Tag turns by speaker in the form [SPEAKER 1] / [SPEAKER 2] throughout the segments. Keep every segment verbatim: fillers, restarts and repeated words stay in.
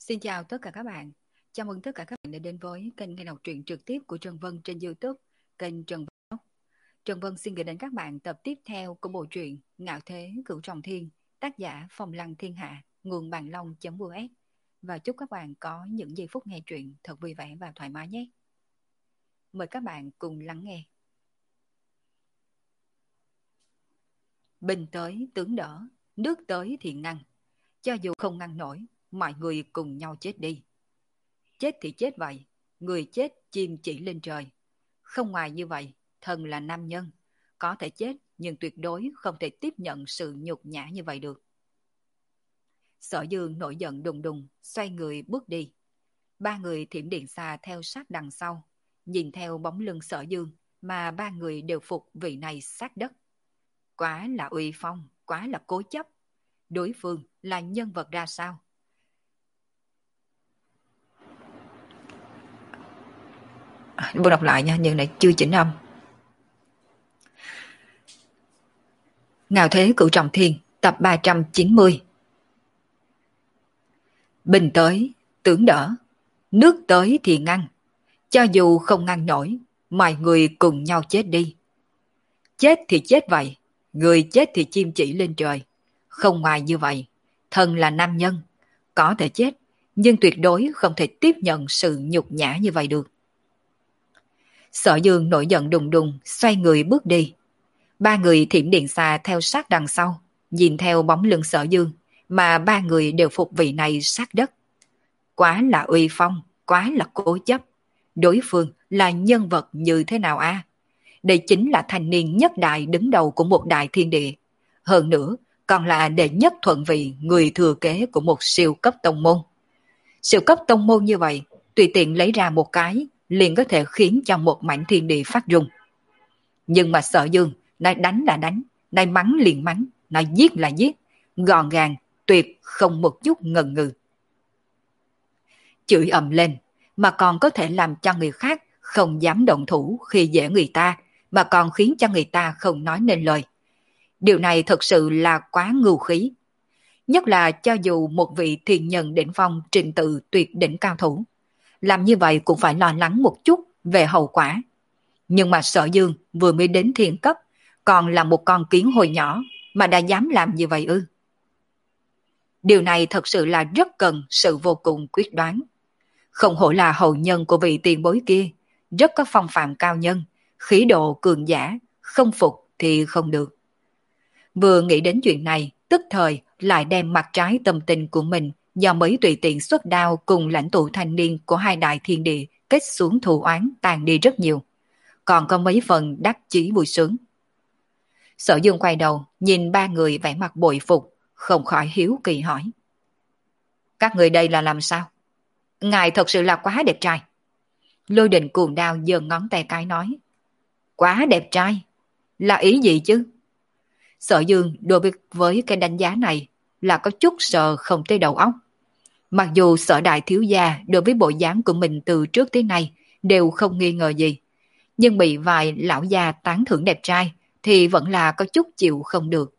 [SPEAKER 1] Xin chào tất cả các bạn. Chào mừng tất cả các bạn đã đến với kênh nghe đọc truyện trực tiếp của Trần Vân trên YouTube, kênh Trần Vân. Trần Vân xin gửi đến các bạn tập tiếp theo của bộ truyện Ngạo Thế Cửu Trọng Thiên, tác giả Phong Lăng Thiên Hạ, nguồn bàn long.us. Và chúc các bạn có những giây phút nghe truyện thật vui vẻ và thoải mái nhé. Mời các bạn cùng lắng nghe. Binh tới tướng đỡ, nước tới thì ngăn. Cho dù không ngăn nổi, mọi người cùng nhau chết đi. Chết thì chết vậy, người chết chim chỉ lên trời. Không ngoài như vậy, thần là nam nhân. Có thể chết nhưng tuyệt đối không thể tiếp nhận sự nhục nhã như vậy được. Sở Dương nổi giận đùng đùng, xoay người bước đi. Ba người thiểm điện xa theo sát đằng sau. Nhìn theo bóng lưng Sở Dương mà ba người đều phục vị này sát đất. Quá là uy phong, quá là cố chấp. Đối phương là nhân vật ra sao? Tôi đọc lại nha, nhưng này chưa chỉnh âm. Ngạo Thế Cửu Trọng Thiên, tập ba trăm chín mươi. Binh tới, tướng đỡ, nước tới thì ngăn. Cho dù không ngăn nổi, mọi người cùng nhau chết đi. Chết thì chết vậy, người chết thì chim chỉ lên trời. Không ngoài như vậy, thần là nam nhân. Có thể chết, nhưng tuyệt đối không thể tiếp nhận sự nhục nhã như vậy được. Sở Dương nổi giận đùng đùng, xoay người bước đi. Ba người thiểm điện xa theo sát đằng sau, nhìn theo bóng lưng Sở Dương, mà ba người đều phục vị này sát đất. Quá là uy phong, quá là cố chấp. Đối phương là nhân vật như thế nào a? À? Đây chính là thanh niên nhất đại đứng đầu của một đại thiên địa. Hơn nữa, còn là đệ nhất thuận vị người thừa kế của một siêu cấp tông môn. Siêu cấp tông môn như vậy, tùy tiện lấy ra một cái, liền có thể khiến cho một mảnh thiên địa phát rung. Nhưng mà Sở Dương, nay đánh là đánh, nay mắng liền mắng, nay giết là giết, gọn gàng, tuyệt không một chút ngần ngừ. Chửi ầm lên, mà còn có thể làm cho người khác không dám động thủ khi dễ người ta, mà còn khiến cho người ta không nói nên lời. Điều này thật sự là quá ngưu khí. Nhất là cho dù một vị thiền nhân đỉnh phong trình tự tuyệt đỉnh cao thủ, làm như vậy cũng phải lo lắng một chút về hậu quả. Nhưng mà Sở Dương vừa mới đến thiên cấp, còn là một con kiến hồi nhỏ mà đã dám làm như vậy ư? Điều này thật sự là rất cần sự vô cùng quyết đoán. Không hổ là hậu nhân của vị tiền bối kia, rất có phong phạm cao nhân, khí độ cường giả, không phục thì không được. Vừa nghĩ đến chuyện này, tức thời lại đem mặt trái tâm tình của mình do mới tùy tiện xuất đao cùng lãnh tụ thanh niên của hai đại thiên địa kết xuống thù oán tàn đi rất nhiều. Còn có mấy phần đắc chí vui sướng. Sở Dương quay đầu, nhìn ba người vẻ mặt bội phục, không khỏi hiếu kỳ hỏi. Các người đây là làm sao? Ngài thật sự là quá đẹp trai. Lôi Đình cuồng đao giơ ngón tay cái nói. Quá đẹp trai? Là ý gì chứ? Sở Dương đối với, với cái đánh giá này là có chút sợ không tới đầu óc. Mặc dù Sở đại thiếu gia đối với bộ dáng của mình từ trước tới nay đều không nghi ngờ gì, nhưng bị vài lão già tán thưởng đẹp trai thì vẫn là có chút chịu không được.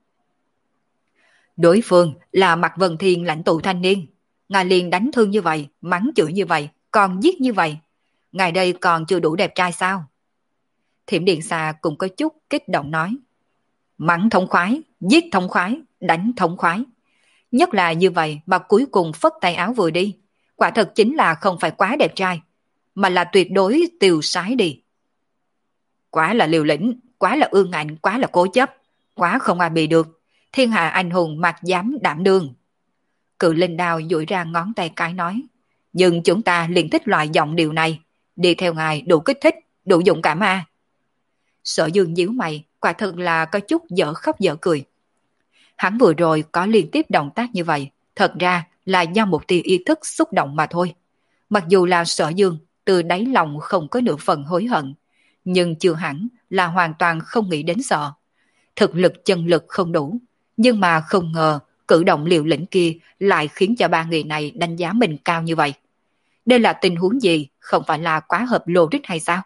[SPEAKER 1] Đối phương là Mạc Vân Thiên lãnh tụ thanh niên. Ngài liền đánh thương như vậy, mắng chửi như vậy, còn giết như vậy. Ngài đây còn chưa đủ đẹp trai sao? Thiểm Điện Xà cũng có chút kích động nói. Mắng thống khoái, giết thống khoái, đánh thống khoái. Nhất là như vậy mà cuối cùng phất tay áo vừa đi. Quả thật chính là không phải quá đẹp trai, mà là tuyệt đối tiêu sái đi. Quá là liều lĩnh, quá là ương ngạnh, quá là cố chấp, quá không ai bị được. Thiên hạ anh hùng mặc dám đảm đương. Cự linh đao duỗi ra ngón tay cái nói. Nhưng chúng ta liền thích loại giọng điều này. Đi theo ngài đủ kích thích, đủ dũng cảm à. Sở Dương nhíu mày, quả thật là có chút dở khóc dở cười. Hắn vừa rồi có liên tiếp động tác như vậy, thật ra là do một tia ý thức xúc động mà thôi. Mặc dù là Sở Dương từ đáy lòng không có nửa phần hối hận, nhưng chưa hẳn là hoàn toàn không nghĩ đến sợ. Thực lực chân lực không đủ, nhưng mà không ngờ cử động liều lĩnh kia lại khiến cho ba người này đánh giá mình cao như vậy. Đây là tình huống gì, không phải là quá hợp logic hay sao?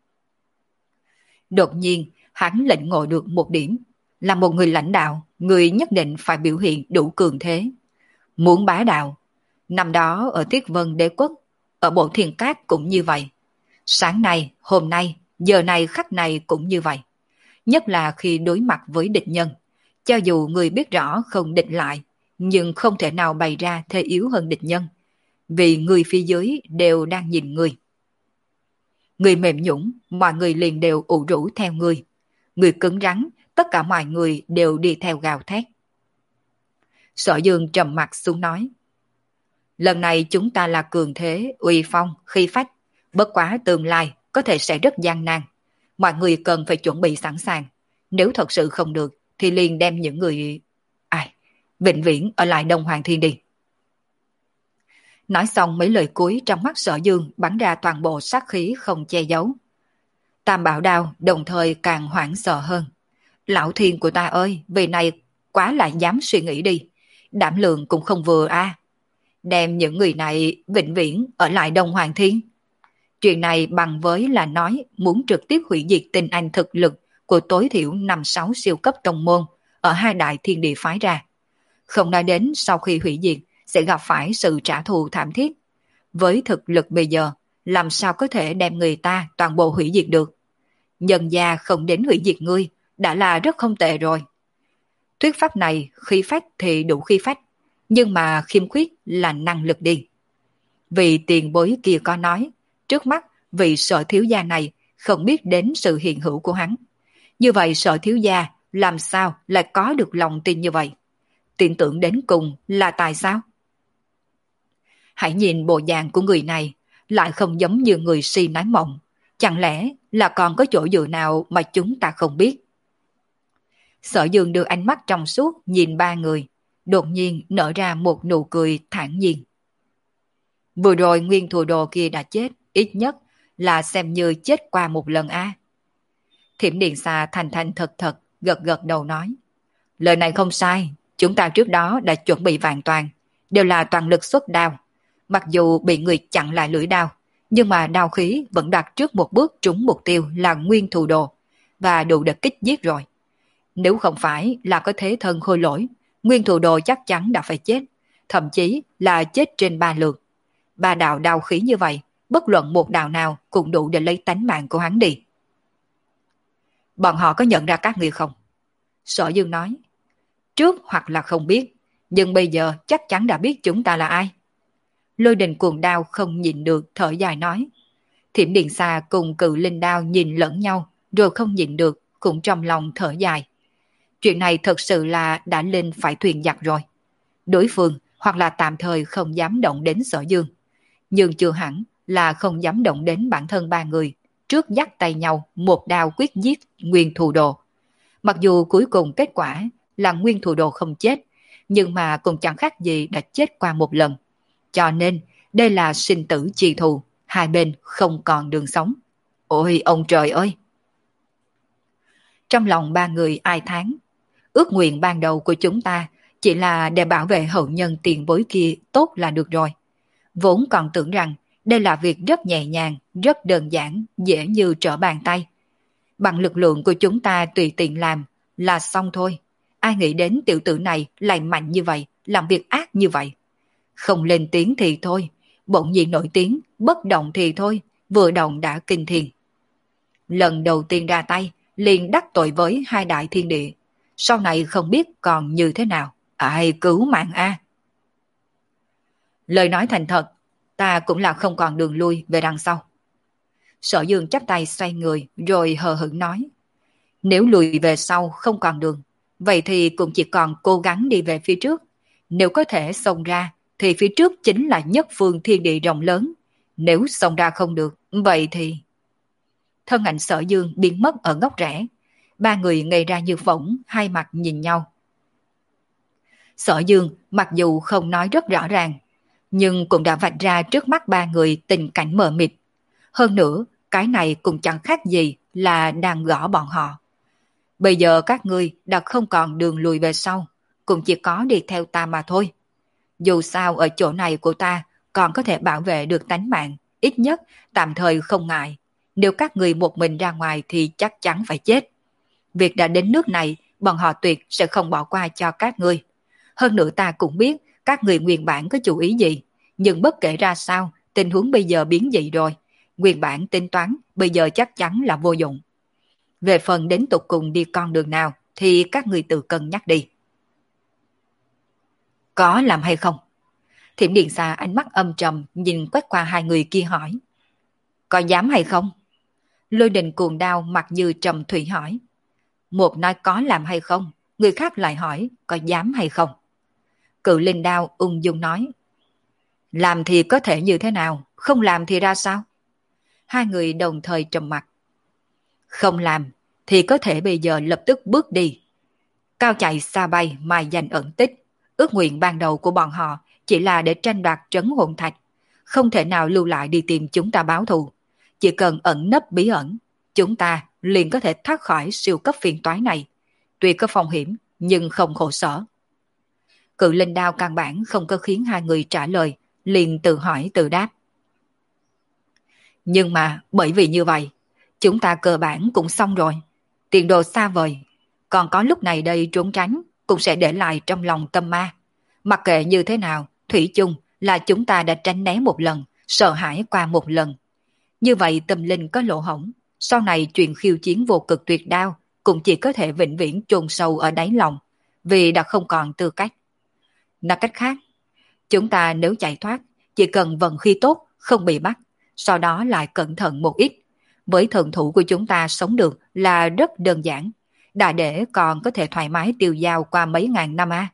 [SPEAKER 1] Đột nhiên, hắn lĩnh ngộ được một điểm, là một người lãnh đạo, người nhất định phải biểu hiện đủ cường thế. Muốn bá đạo, Năm đó ở Thiết Vân Đế Quốc, ở Bộ Thiên Cát cũng như vậy. Sáng nay, hôm nay, giờ này khắc này cũng như vậy. Nhất là khi đối mặt với địch nhân. Cho dù người biết rõ không địch lại, nhưng không thể nào bày ra thế yếu hơn địch nhân. Vì người phía dưới đều đang nhìn người. Người mềm nhũn, mọi người liền đều ủ rũ theo người. Người cứng rắn, tất cả mọi người đều đi theo gào thét. Sở Dương trầm mặt xuống nói. Lần này chúng ta là cường thế, uy phong, khí phách. Bất quá tương lai có thể sẽ rất gian nan. Mọi người cần phải chuẩn bị sẵn sàng. Nếu thật sự không được thì liền đem những người... Ai, vĩnh viễn ở lại Đông Hoàng Thiên đi. Nói xong mấy lời cuối trong mắt Sở Dương bắn ra toàn bộ sát khí không che giấu. Tam Bảo Đao đồng thời càng hoảng sợ hơn. Lão thiên của ta ơi, vì này quá là dám suy nghĩ đi. Đảm lượng cũng không vừa a à. Đem những người này vĩnh viễn ở lại Đông Hoàng Thiên. Chuyện này bằng với là nói muốn trực tiếp hủy diệt tinh anh thực lực của tối thiểu năm sáu siêu cấp tông môn ở hai đại thiên địa phái ra. Không nói đến sau khi hủy diệt sẽ gặp phải sự trả thù thảm thiết. Với thực lực bây giờ, làm sao có thể đem người ta toàn bộ hủy diệt được? Nhân gia không đến hủy diệt ngươi, đã là rất không tệ rồi. Thuyết pháp này, khí phách thì đủ khí phách, nhưng mà khiêm khuyết là năng lực đi. Vì tiền bối kia có nói, trước mắt vị Sở thiếu gia này không biết đến sự hiện hữu của hắn. Như vậy Sở thiếu gia làm sao lại có được lòng tin như vậy? Tin tưởng đến cùng là tại sao? Hãy nhìn bộ dạng của người này, lại không giống như người si nói mộng. Chẳng lẽ là còn có chỗ dựa nào mà chúng ta không biết? Sở Dương đưa ánh mắt trong suốt nhìn ba người, đột nhiên nở ra một nụ cười thản nhiên. Vừa rồi nguyên thù đồ kia đã chết, ít nhất là xem như chết qua một lần a. À. Thiểm Điện Xà thành thành thật thật, gật gật đầu nói. Lời này không sai, chúng ta trước đó đã chuẩn bị vạn toàn, đều là toàn lực xuất đao. Mặc dù bị người chặn lại lưỡi đao, nhưng mà đao khí vẫn đặt trước một bước trúng mục tiêu là nguyên thù đồ, và đủ để kích giết rồi. Nếu không phải là có thế thân khôi lỗi, nguyên thù đồ chắc chắn đã phải chết, thậm chí là chết trên ba lượt. Ba đạo đao khí như vậy, bất luận một đạo nào cũng đủ để lấy tánh mạng của hắn đi. Bọn họ có nhận ra các ngươi không? Sở Dương nói. Trước hoặc là không biết, nhưng bây giờ chắc chắn đã biết chúng ta là ai. Lôi Đình Cuồng Đao không nhìn được thở dài nói. Thiểm Điện Xà cùng Cự Linh Đao nhìn lẫn nhau rồi không nhìn được cũng trong lòng thở dài. Chuyện này thật sự là đã lên phải thuyền giặc rồi. Đối phương hoặc là tạm thời không dám động đến Sở Dương, nhưng chưa hẳn là không dám động đến bản thân ba người trước dắt tay nhau một đao quyết giết nguyên thù đồ. Mặc dù cuối cùng kết quả là nguyên thù đồ không chết, nhưng mà cũng chẳng khác gì đã chết qua một lần. Cho nên đây là sinh tử chi thù, hai bên không còn đường sống. Ôi ông trời ơi! Trong lòng ba người ai thán, ước nguyện ban đầu của chúng ta chỉ là để bảo vệ hậu nhân tiền bối kia tốt là được rồi. Vốn còn tưởng rằng đây là việc rất nhẹ nhàng, rất đơn giản, dễ như trở bàn tay. Bằng lực lượng của chúng ta tùy tiện làm là xong thôi. Ai nghĩ đến tiểu tử này lại mạnh như vậy, làm việc ác như vậy. Không lên tiếng thì thôi, bỗng nhiên nổi tiếng, bất động thì thôi, vừa động đã kinh thiên. Lần đầu tiên ra tay, liền đắc tội với hai đại thiên địa. Sau này không biết còn như thế nào. Ai cứu mạng a? Lời nói thành thật, ta cũng là không còn đường lui về đằng sau. Sở Dương chắp tay xoay người rồi hờ hững nói. Nếu lùi về sau không còn đường, vậy thì cũng chỉ còn cố gắng đi về phía trước. Nếu có thể xông ra, thì phía trước chính là nhất phương thiên địa rộng lớn. Nếu xông ra không được, vậy thì... Thân ảnh Sở Dương biến mất ở góc rẽ. Ba người ngây ra như phỗng, hai mặt nhìn nhau. Sở Dương mặc dù không nói rất rõ ràng, nhưng cũng đã vạch ra trước mắt ba người tình cảnh mờ mịt. Hơn nữa, cái này cũng chẳng khác gì là đang gõ bọn họ. Bây giờ các ngươi đã không còn đường lùi về sau, cũng chỉ có đi theo ta mà thôi. Dù sao ở chỗ này của ta còn có thể bảo vệ được tánh mạng, ít nhất tạm thời không ngại. Nếu các ngươi một mình ra ngoài thì chắc chắn phải chết. Việc đã đến nước này, bọn họ tuyệt sẽ không bỏ qua cho các ngươi. Hơn nữa ta cũng biết các người nguyên bản có chủ ý gì, nhưng bất kể ra sao, tình huống bây giờ biến dị rồi. Nguyên bản tính toán bây giờ chắc chắn là vô dụng. Về phần đến tục cùng đi con đường nào thì các người tự cân nhắc đi. Có làm hay không? Thiểm Điện Xa ánh mắt âm trầm nhìn quét qua hai người kia hỏi. Có dám hay không? Lôi Đình Cuồng Đao mặt như trầm thủy hỏi. Một nói có làm hay không, người khác lại hỏi có dám hay không. Cự Linh Đao ung dung nói. Làm thì có thể như thế nào, không làm thì ra sao? Hai người đồng thời trầm mặt. Không làm thì có thể bây giờ lập tức bước đi. Cao chạy xa bay mai danh ẩn tích. Ước nguyện ban đầu của bọn họ chỉ là để tranh đoạt trấn hồn thạch. Không thể nào lưu lại đi tìm chúng ta báo thù. Chỉ cần ẩn nấp bí ẩn, chúng ta liền có thể thoát khỏi siêu cấp phiền toái này. Tuy có phong hiểm nhưng không khổ sở. Cự Linh Đao căn bản không có khiến hai người trả lời, liền tự hỏi tự đáp. Nhưng mà bởi vì như vậy, chúng ta cơ bản cũng xong rồi. Tiền đồ xa vời, còn có lúc này đây trốn tránh cũng sẽ để lại trong lòng tâm ma. Mặc kệ như thế nào, thủy chung là chúng ta đã tránh né một lần, sợ hãi qua một lần. Như vậy tâm linh có lỗ hổng, sau này chuyện khiêu chiến vô cực tuyệt đao cũng chỉ có thể vĩnh viễn chôn sâu ở đáy lòng, vì đã không còn tư cách. Nói cách khác, chúng ta nếu chạy thoát, chỉ cần vận khí tốt, không bị bắt, sau đó lại cẩn thận một ít. Với thần thủ của chúng ta sống được là rất đơn giản, đã để còn có thể thoải mái tiêu dao qua mấy ngàn năm a.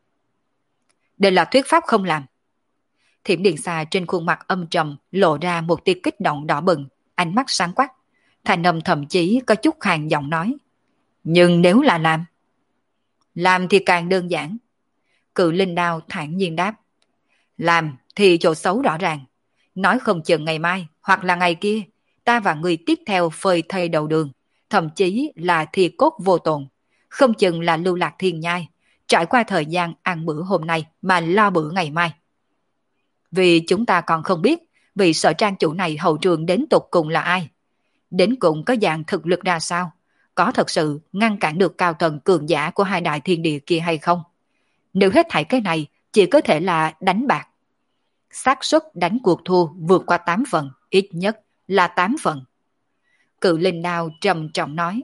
[SPEAKER 1] Đây là thuyết pháp không làm. Thiểm Điện Xà trên khuôn mặt âm trầm lộ ra một tia kích động đỏ bừng, ánh mắt sáng quắc. Thành âm thậm chí có chút khàn giọng nói. Nhưng nếu là làm? Làm thì càng đơn giản. Cự Linh Đao thản nhiên đáp. Làm thì chỗ xấu rõ ràng. Nói không chừng ngày mai hoặc là ngày kia, ta và người tiếp theo phơi thây đầu đường, thậm chí là thi cốt vô tồn. Không chừng là lưu lạc thiên nhai, trải qua thời gian ăn bữa hôm nay mà lo bữa ngày mai. Vì chúng ta còn không biết vị sở trang chủ này hậu trường đến tục cùng là ai. Đến cùng có dạng thực lực ra sao, có thật sự ngăn cản được cao tầng cường giả của hai đại thiên địa kia hay không. Nếu hết thảy cái này chỉ có thể là đánh bạc. Xác suất đánh cuộc thua vượt qua tám phần, ít nhất là tám phần. Cự Linh Đao trầm trọng nói.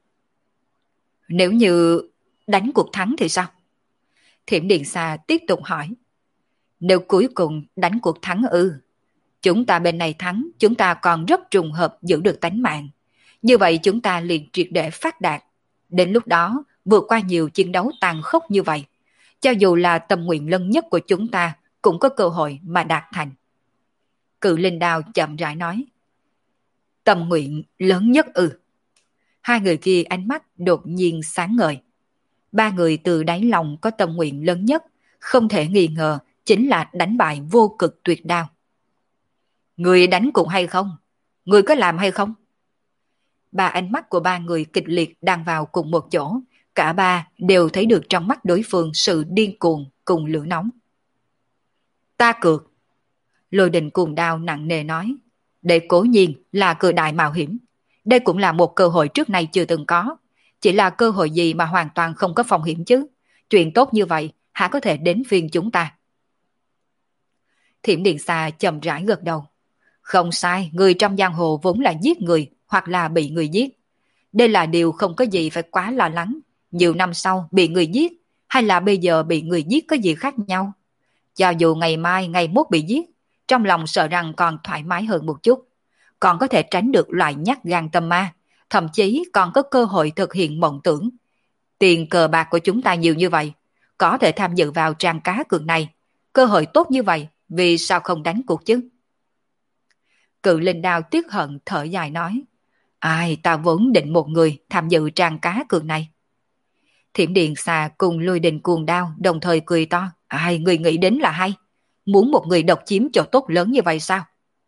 [SPEAKER 1] Nếu như đánh cuộc thắng thì sao? Thiểm Điện Xà tiếp tục hỏi. Nếu cuối cùng đánh cuộc thắng ư? Chúng ta bên này thắng, chúng ta còn rất trùng hợp giữ được tánh mạng. Như vậy chúng ta liền triệt để phát đạt. Đến lúc đó, vượt qua nhiều chiến đấu tàn khốc như vậy, cho dù là tâm nguyện lớn nhất của chúng ta cũng có cơ hội mà đạt thành. Cự Linh Đao chậm rãi nói. Tâm nguyện lớn nhất ư? Hai người kia ánh mắt đột nhiên sáng ngời. Ba người từ đáy lòng có tâm nguyện lớn nhất, không thể nghi ngờ chính là đánh bại vô cực tuyệt đao. Người đánh cũng hay không? Người có làm hay không? Ba ánh mắt của ba người kịch liệt đang vào cùng một chỗ, cả ba đều thấy được trong mắt đối phương sự điên cuồng cùng lửa nóng. Ta cược. Lôi Đình Cuồng Đao nặng nề nói. Để cố nhiên là cược đại mạo hiểm. Đây cũng là một cơ hội trước nay chưa từng có. Chỉ là cơ hội gì mà hoàn toàn không có phong hiểm chứ? Chuyện tốt như vậy hả có thể đến phiên chúng ta? Thiểm Điện Xà chậm rãi gật đầu. Không sai, người trong giang hồ vốn là giết người hoặc là bị người giết. Đây là điều không có gì phải quá lo lắng. Nhiều năm sau bị người giết hay là bây giờ bị người giết có gì khác nhau? Cho dù ngày mai, ngày mốt bị giết, trong lòng sợ rằng còn thoải mái hơn một chút. Còn có thể tránh được loại nhát gan tâm ma, thậm chí còn có cơ hội thực hiện mộng tưởng. Tiền cờ bạc của chúng ta nhiều như vậy, có thể tham dự vào trang cá cược này. Cơ hội tốt như vậy, vì sao không đánh cuộc chứ? Cự Linh Đao tiếc hận thở dài nói. Ai, ta vốn định một người tham dự trang cá cược này. Thiểm Điện Xà cùng Lôi Đình Cuồng Đao đồng thời cười to. Ai, người nghĩ đến là hay. Muốn một người độc chiếm chỗ tốt lớn như vậy sao?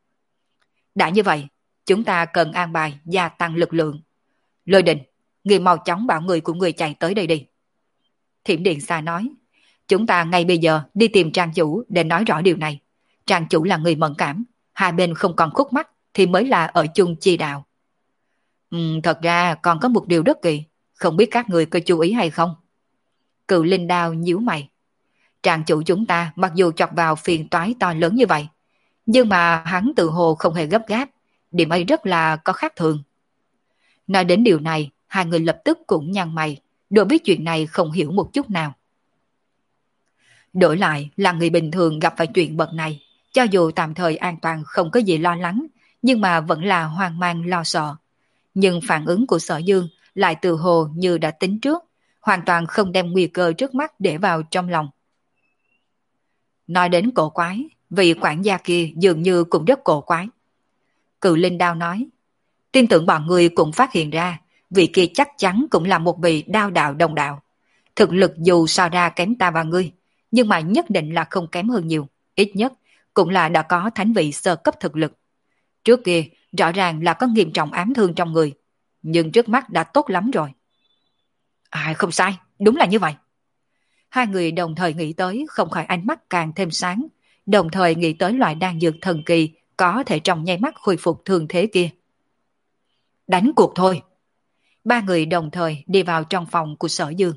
[SPEAKER 1] Đã như vậy, chúng ta cần an bài gia tăng lực lượng. Lôi Đình, người mau chóng bảo người của người chạy tới đây đi. Thiểm Điện Xà nói. Chúng ta ngay bây giờ đi tìm trang chủ để nói rõ điều này. Trang chủ là người mẫn cảm, hai bên không còn khúc mắc thì mới là ở chung chi đạo. Ừ, thật ra còn có một điều rất kỳ, không biết các người có chú ý hay không? Cự Linh Đao nhíu mày. Tràng chủ chúng ta mặc dù chọc vào phiền toái to lớn như vậy, nhưng mà hắn tự hồ không hề gấp gáp, điểm ấy rất là có khác thường. Nói đến điều này, hai người lập tức cũng nhăn mày, đối với chuyện này không hiểu một chút nào. Đổi lại là người bình thường gặp phải chuyện bậc này, cho dù tạm thời an toàn không có gì lo lắng, nhưng mà vẫn là hoang mang lo sợ. Nhưng phản ứng của Sở Dương lại từ hồ như đã tính trước, hoàn toàn không đem nguy cơ trước mắt để vào trong lòng. Nói đến cổ quái, vị quản gia kia dường như cũng rất cổ quái. Cự Linh Đao nói, tin tưởng bọn người cũng phát hiện ra, vị kia chắc chắn cũng là một vị đao đạo đồng đạo. Thực lực dù so ra kém ta và ngươi, nhưng mà nhất định là không kém hơn nhiều, ít nhất cũng là đã có thánh vị sơ cấp thực lực. Trước kia rõ ràng là có nghiêm trọng ám thương trong người, nhưng trước mắt đã tốt lắm rồi. À không sai, đúng là như vậy. Hai người đồng thời nghĩ tới, không khỏi ánh mắt càng thêm sáng, đồng thời nghĩ tới loại đan dược thần kỳ có thể trong nháy mắt khôi phục thương thế kia. Đánh cuộc thôi. Ba người đồng thời đi vào trong phòng của Sở Dương.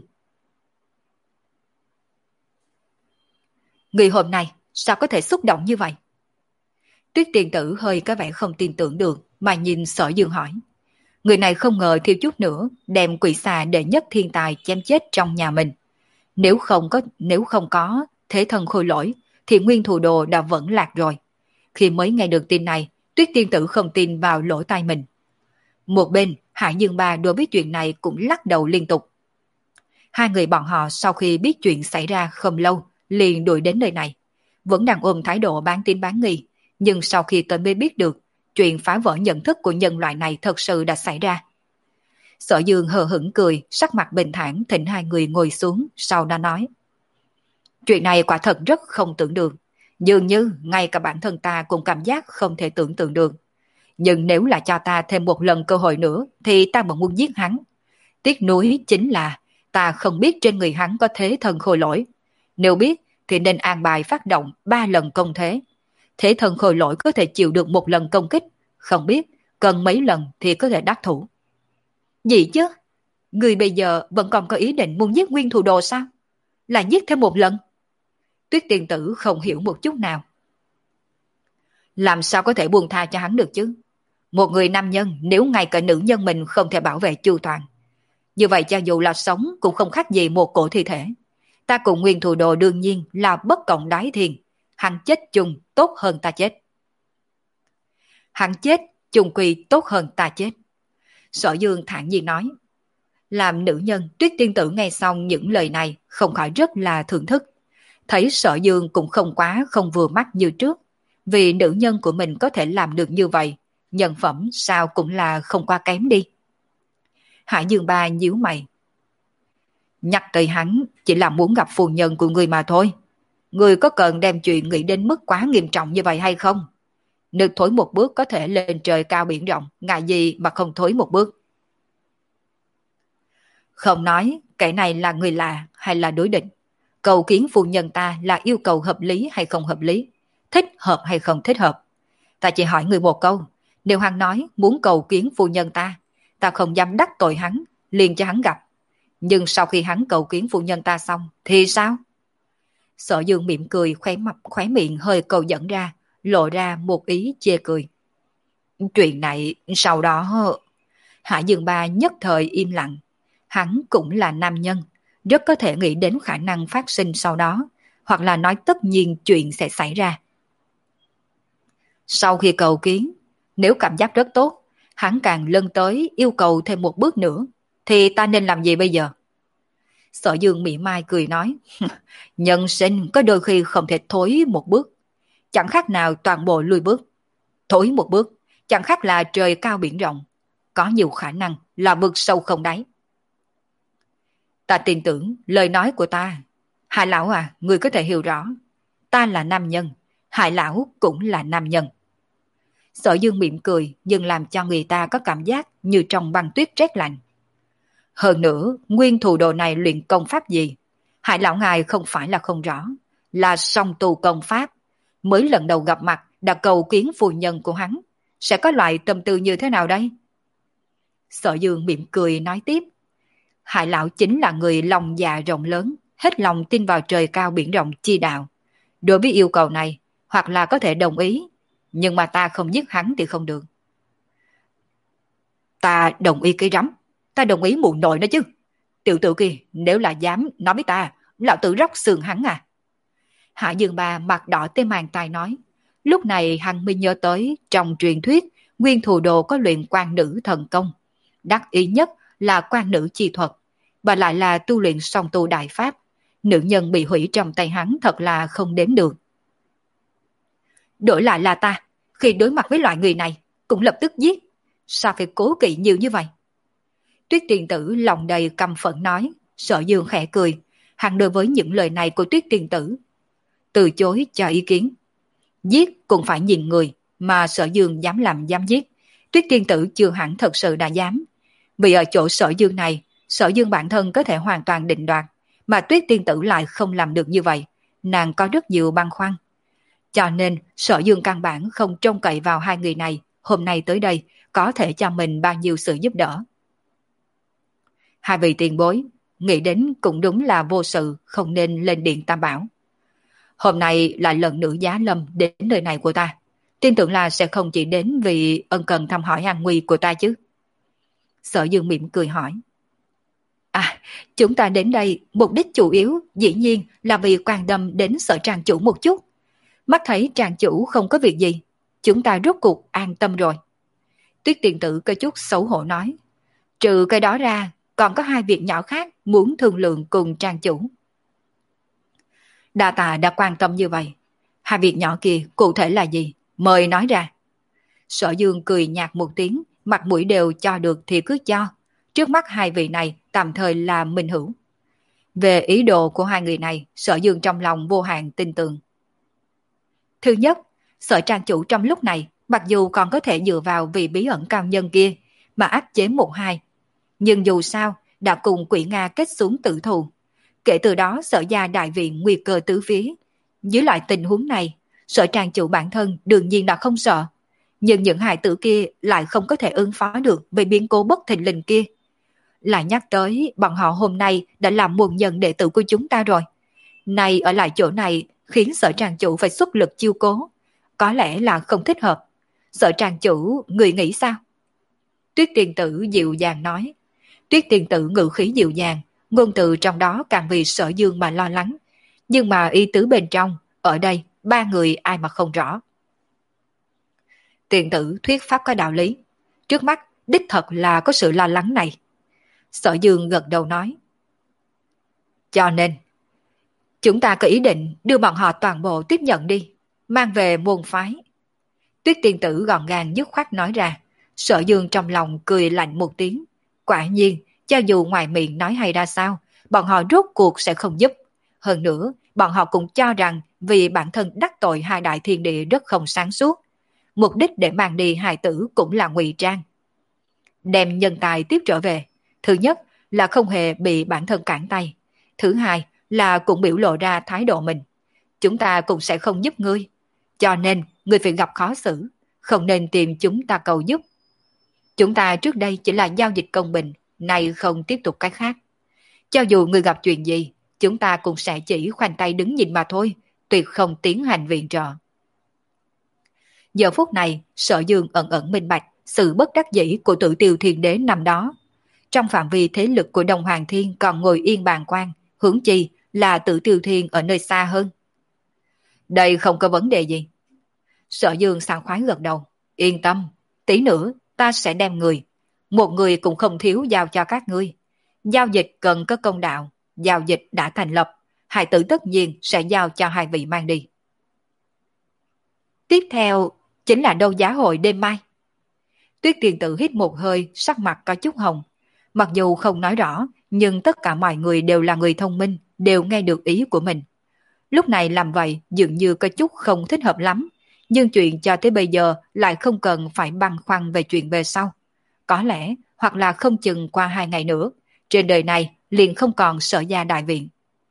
[SPEAKER 1] Người hôm nay sao có thể xúc động như vậy? Tuyết tiền tử hơi có vẻ không tin tưởng được mà nhìn Sở Dương hỏi. Người này không ngờ thiếu chút nữa đem quỷ xà đệ nhất thiên tài chém chết trong nhà mình. Nếu không có nếu không có thế thần khôi lỗi thì nguyên thù đồ đã vẫn lạc rồi. Khi mới nghe được tin này, Tuyết tiên tử không tin vào lỗ tai mình. Một bên, Hải Dương Ba đối với chuyện này cũng lắc đầu liên tục. Hai người bọn họ sau khi biết chuyện xảy ra không lâu, liền đuổi đến nơi này. Vẫn đang ôm thái độ bán tín bán nghi, nhưng sau khi tôi mới biết được, chuyện phá vỡ nhận thức của nhân loại này thật sự đã xảy ra. Sở Dương hờ hững cười, sắc mặt bình thản thỉnh hai người ngồi xuống, sau đó nói. Chuyện này quả thật rất không tưởng được, dường như ngay cả bản thân ta cũng cảm giác không thể tưởng tượng được. Nhưng nếu là cho ta thêm một lần cơ hội nữa thì ta vẫn muốn giết hắn. Tiếc nuối chính là ta không biết trên người hắn có thế thần khôi lỗi. Nếu biết thì nên an bài phát động ba lần công thế. Thế thần khôi lỗi có thể chịu được một lần công kích, không biết cần mấy lần thì có thể đắc thủ. Gì chứ? Người bây giờ vẫn còn có ý định muốn giết nguyên thù đồ sao? Là giết thêm một lần? Tuyết tiên tử không hiểu một chút nào. Làm sao có thể buông tha cho hắn được chứ? Một người nam nhân nếu ngay cả nữ nhân mình không thể bảo vệ chu toàn, như vậy cho dù là sống cũng không khác gì một cổ thi thể. Ta cùng nguyên thù đồ đương nhiên là bất cộng đái thiên. Hắn chết chung tốt hơn ta chết. Hắn chết chung quy tốt hơn ta chết. Sở Dương thản nhiên nói. Làm nữ nhân, Tuyết tiên tử nghe xong những lời này không khỏi rất là thưởng thức. Thấy Sở Dương cũng không quá không vừa mắt như trước. Vì nữ nhân của mình có thể làm được như vậy, nhân phẩm sao cũng là không qua kém đi. Hải Dương Ba nhíu mày. Nhắc tới hắn chỉ là muốn gặp phu nhân của người mà thôi. Người có cần đem chuyện nghĩ đến mức quá nghiêm trọng như vậy hay không? Nước thối một bước có thể lên trời cao biển rộng, ngại gì mà không thối một bước. Không nói cái này là người lạ hay là đối địch. Cầu kiến phu nhân ta là yêu cầu hợp lý hay không hợp lý, thích hợp hay không thích hợp. Ta chỉ hỏi người một câu, nếu hắn nói muốn cầu kiến phu nhân ta, ta không dám đắc tội hắn, liền cho hắn gặp. Nhưng sau khi hắn cầu kiến phu nhân ta xong, thì sao? Sở Dương mỉm cười, khóe mặt khóe miệng hơi cầu dẫn ra, lộ ra một ý chê cười. Chuyện này sau đó... Hạ Dương Ba nhất thời im lặng. Hắn cũng là nam nhân, rất có thể nghĩ đến khả năng phát sinh sau đó, hoặc là nói tất nhiên chuyện sẽ xảy ra. Sau khi cầu kiến, nếu cảm giác rất tốt, hắn càng lân tới yêu cầu thêm một bước nữa, thì ta nên làm gì bây giờ? Sở Dương mỉa mai cười nói, nhân sinh có đôi khi không thể thối một bước, chẳng khác nào toàn bộ lùi bước. Thối một bước, chẳng khác là trời cao biển rộng, có nhiều khả năng là vực sâu không đáy. Ta tin tưởng lời nói của ta. Hải lão à, ngươi có thể hiểu rõ, ta là nam nhân, Hải lão cũng là nam nhân. Sở Dương mỉm cười nhưng làm cho người ta có cảm giác như trong băng tuyết rét lạnh. Hơn nữa, nguyên thù đồ này luyện công pháp gì? Hải lão ngài không phải là không rõ, là song tu công pháp. Mới lần đầu gặp mặt đã cầu kiến phu nhân của hắn, sẽ có loại tâm tư như thế nào đây? Sở Dương mỉm cười nói tiếp. Hải lão chính là người lòng dạ rộng lớn, hết lòng tin vào trời cao biển rộng chi đạo. Đối với yêu cầu này, hoặc là có thể đồng ý, nhưng mà ta không giết hắn thì không được. Ta đồng ý cái rắm, ta đồng ý muộn nội đó chứ. Tiểu tử kia, nếu là dám nói với ta, lão tử róc xương hắn à. Hạ Dương Ba mặt đỏ tới mang tai nói. Lúc này hắn mới nhớ tới trong truyền thuyết, Nguyên Thù Đồ có luyện quan nữ thần công. Đắc ý nhất là quan nữ chi thuật, và lại là tu luyện song tu đại pháp. Nữ nhân bị hủy trong tay hắn thật là không đếm được. Đổi lại là ta, khi đối mặt với loại người này, cũng lập tức giết. Sao phải cố kỵ nhiều như vậy? Tuyết Tiên Tử lòng đầy căm phẫn nói. Sở Dương khẽ cười. Hắn đối với những lời này của Tuyết Tiên Tử từ chối cho ý kiến. Giết cũng phải nhìn người, mà Sở Dương dám làm dám giết. Tuyết Tiên Tử chưa hẳn thật sự đã dám. Vì ở chỗ Sở Dương này, Sở Dương bản thân có thể hoàn toàn định đoạt, mà Tuyết Tiên Tử lại không làm được như vậy. Nàng có rất nhiều băn khoăn. Cho nên Sở Dương căn bản không trông cậy vào hai người này hôm nay tới đây có thể cho mình bao nhiêu sự giúp đỡ. Hai vị tiền bối, nghĩ đến cũng đúng là vô sự, không nên lên điện Tam Bảo. Hôm nay là lần nữ giá lâm đến nơi này của ta. Tin tưởng là sẽ không chỉ đến vì ân cần thăm hỏi an nguy của ta chứ. Sở Dương mỉm cười hỏi. À, chúng ta đến đây mục đích chủ yếu dĩ nhiên là vì quan tâm đến Sở Trang chủ một chút. Mắt thấy Trang chủ không có việc gì, chúng ta rốt cuộc an tâm rồi. Tuyết Tiên Tử có chút xấu hổ nói. Trừ cái đó ra, còn có hai việc nhỏ khác muốn thương lượng cùng Trang chủ. Đa Tạ đã quan tâm như vậy. Hai việc nhỏ kia cụ thể là gì? Mời nói ra. Sở Dương cười nhạt một tiếng, mặt mũi đều cho được thì cứ cho. Trước mắt hai vị này tạm thời là minh hữu. Về ý đồ của hai người này, Sở Dương trong lòng vô hạn tin tưởng. Thứ nhất, Sở Trang chủ trong lúc này, mặc dù còn có thể dựa vào vị bí ẩn cao nhân kia, mà áp chế một hai. Nhưng dù sao, đã cùng Quỷ Nga kết xuống tử thù. Kể từ đó Sở gia đại viện nguy cơ tứ phía. Dưới loại tình huống này, Sở Trang chủ bản thân đương nhiên đã không sợ. Nhưng những hài tử kia lại không có thể ứng phó được về biến cố bất thình lình kia. Lại nhắc tới bọn họ hôm nay đã làm muôn nhân đệ tử của chúng ta rồi. Này ở lại chỗ này khiến Sở Trang chủ phải xuất lực chiêu cố. Có lẽ là không thích hợp. Sở Trang chủ, người nghĩ sao? Tuyết Tiên Tử dịu dàng nói. Tuyết Tiên Tử ngữ khí dịu dàng, ngôn từ trong đó càng vì Sở Dương mà lo lắng. Nhưng mà ý tứ bên trong, ở đây ba người ai mà không rõ. Tiên Tử thuyết pháp có đạo lý. Trước mắt đích thật là có sự lo lắng này. Sở Dương gật đầu nói. Cho nên, chúng ta có ý định đưa bọn họ toàn bộ tiếp nhận đi, mang về môn phái. Tuyết Tiên Tử gọn gàng dứt khoát nói ra. Sở Dương trong lòng cười lạnh một tiếng. Quả nhiên, cho dù ngoài miệng nói hay ra sao, bọn họ rốt cuộc sẽ không giúp. Hơn nữa, bọn họ cũng cho rằng vì bản thân đắc tội hai đại thiên địa rất không sáng suốt. Mục đích để mang đi hài tử cũng là ngụy trang. Đem nhân tài tiếp trở về. Thứ nhất là không hề bị bản thân cản tay. Thứ hai là cũng biểu lộ ra thái độ mình. Chúng ta cũng sẽ không giúp ngươi. Cho nên, ngươi phải gặp khó xử. Không nên tìm chúng ta cầu giúp. Chúng ta trước đây chỉ là giao dịch công bình, nay không tiếp tục cái khác. Cho dù ngươi gặp chuyện gì, chúng ta cũng sẽ chỉ khoanh tay đứng nhìn mà thôi, tuyệt không tiến hành viện trợ. Giờ phút này, Sở Dương ẩn ẩn minh bạch sự bất đắc dĩ của Tử Tiêu Thiên Đế năm đó. Trong phạm vi thế lực của Đông Hoàng Thiên còn ngồi yên bàn quan, huống chi là Tử Tiêu Thiên ở nơi xa hơn. Đây không có vấn đề gì. Sở Dương sảng khoái gật đầu. Yên tâm, tí nữa ta sẽ đem người. Một người cũng không thiếu giao cho các ngươi. Giao dịch cần có công đạo. Giao dịch đã thành lập. Hải tử tất nhiên sẽ giao cho hai vị mang đi. Tiếp theo chính là đấu giá hội đêm mai. Tuyết Tiên Tử hít một hơi, sắc mặt có chút hồng. Mặc dù không nói rõ, nhưng tất cả mọi người đều là người thông minh, đều nghe được ý của mình. Lúc này làm vậy dường như có chút không thích hợp lắm, nhưng chuyện cho tới bây giờ lại không cần phải băn khoăn về chuyện về sau. Có lẽ, hoặc là không chừng qua hai ngày nữa, trên đời này liền không còn Sở gia đại viện.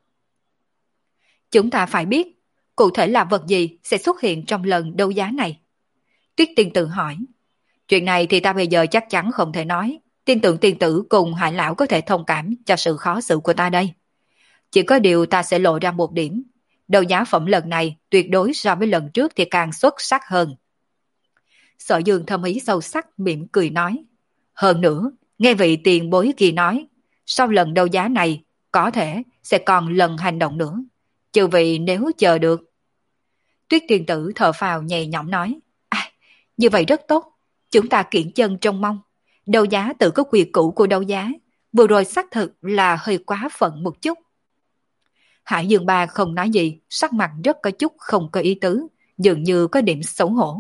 [SPEAKER 1] Chúng ta phải biết, cụ thể là vật gì sẽ xuất hiện trong lần đấu giá này? Tuyết Tiên Tử hỏi. Chuyện này thì ta bây giờ chắc chắn không thể nói. Tin tưởng tiên tử cùng Hải lão có thể thông cảm cho sự khó xử của ta đây. Chỉ có điều ta sẽ lộ ra một điểm. Đấu giá phẩm lần này tuyệt đối so với lần trước thì càng xuất sắc hơn. Sở Dương thâm ý sâu sắc mỉm cười nói. Hơn nữa, nghe vị tiền bối kia nói, sau lần đấu giá này, có thể sẽ còn lần hành động nữa. Chư vị nếu chờ được. Tuyết tiên tử thở phào nhẹ nhõm nói. À, như vậy rất tốt. Chúng ta kiển chân trông mong. Đấu giá tự có quy củ của đấu giá. Vừa rồi xác thực là hơi quá phận một chút. Hải Dương Ba không nói gì, sắc mặt rất có chút không có ý tứ, dường như có điểm xấu hổ.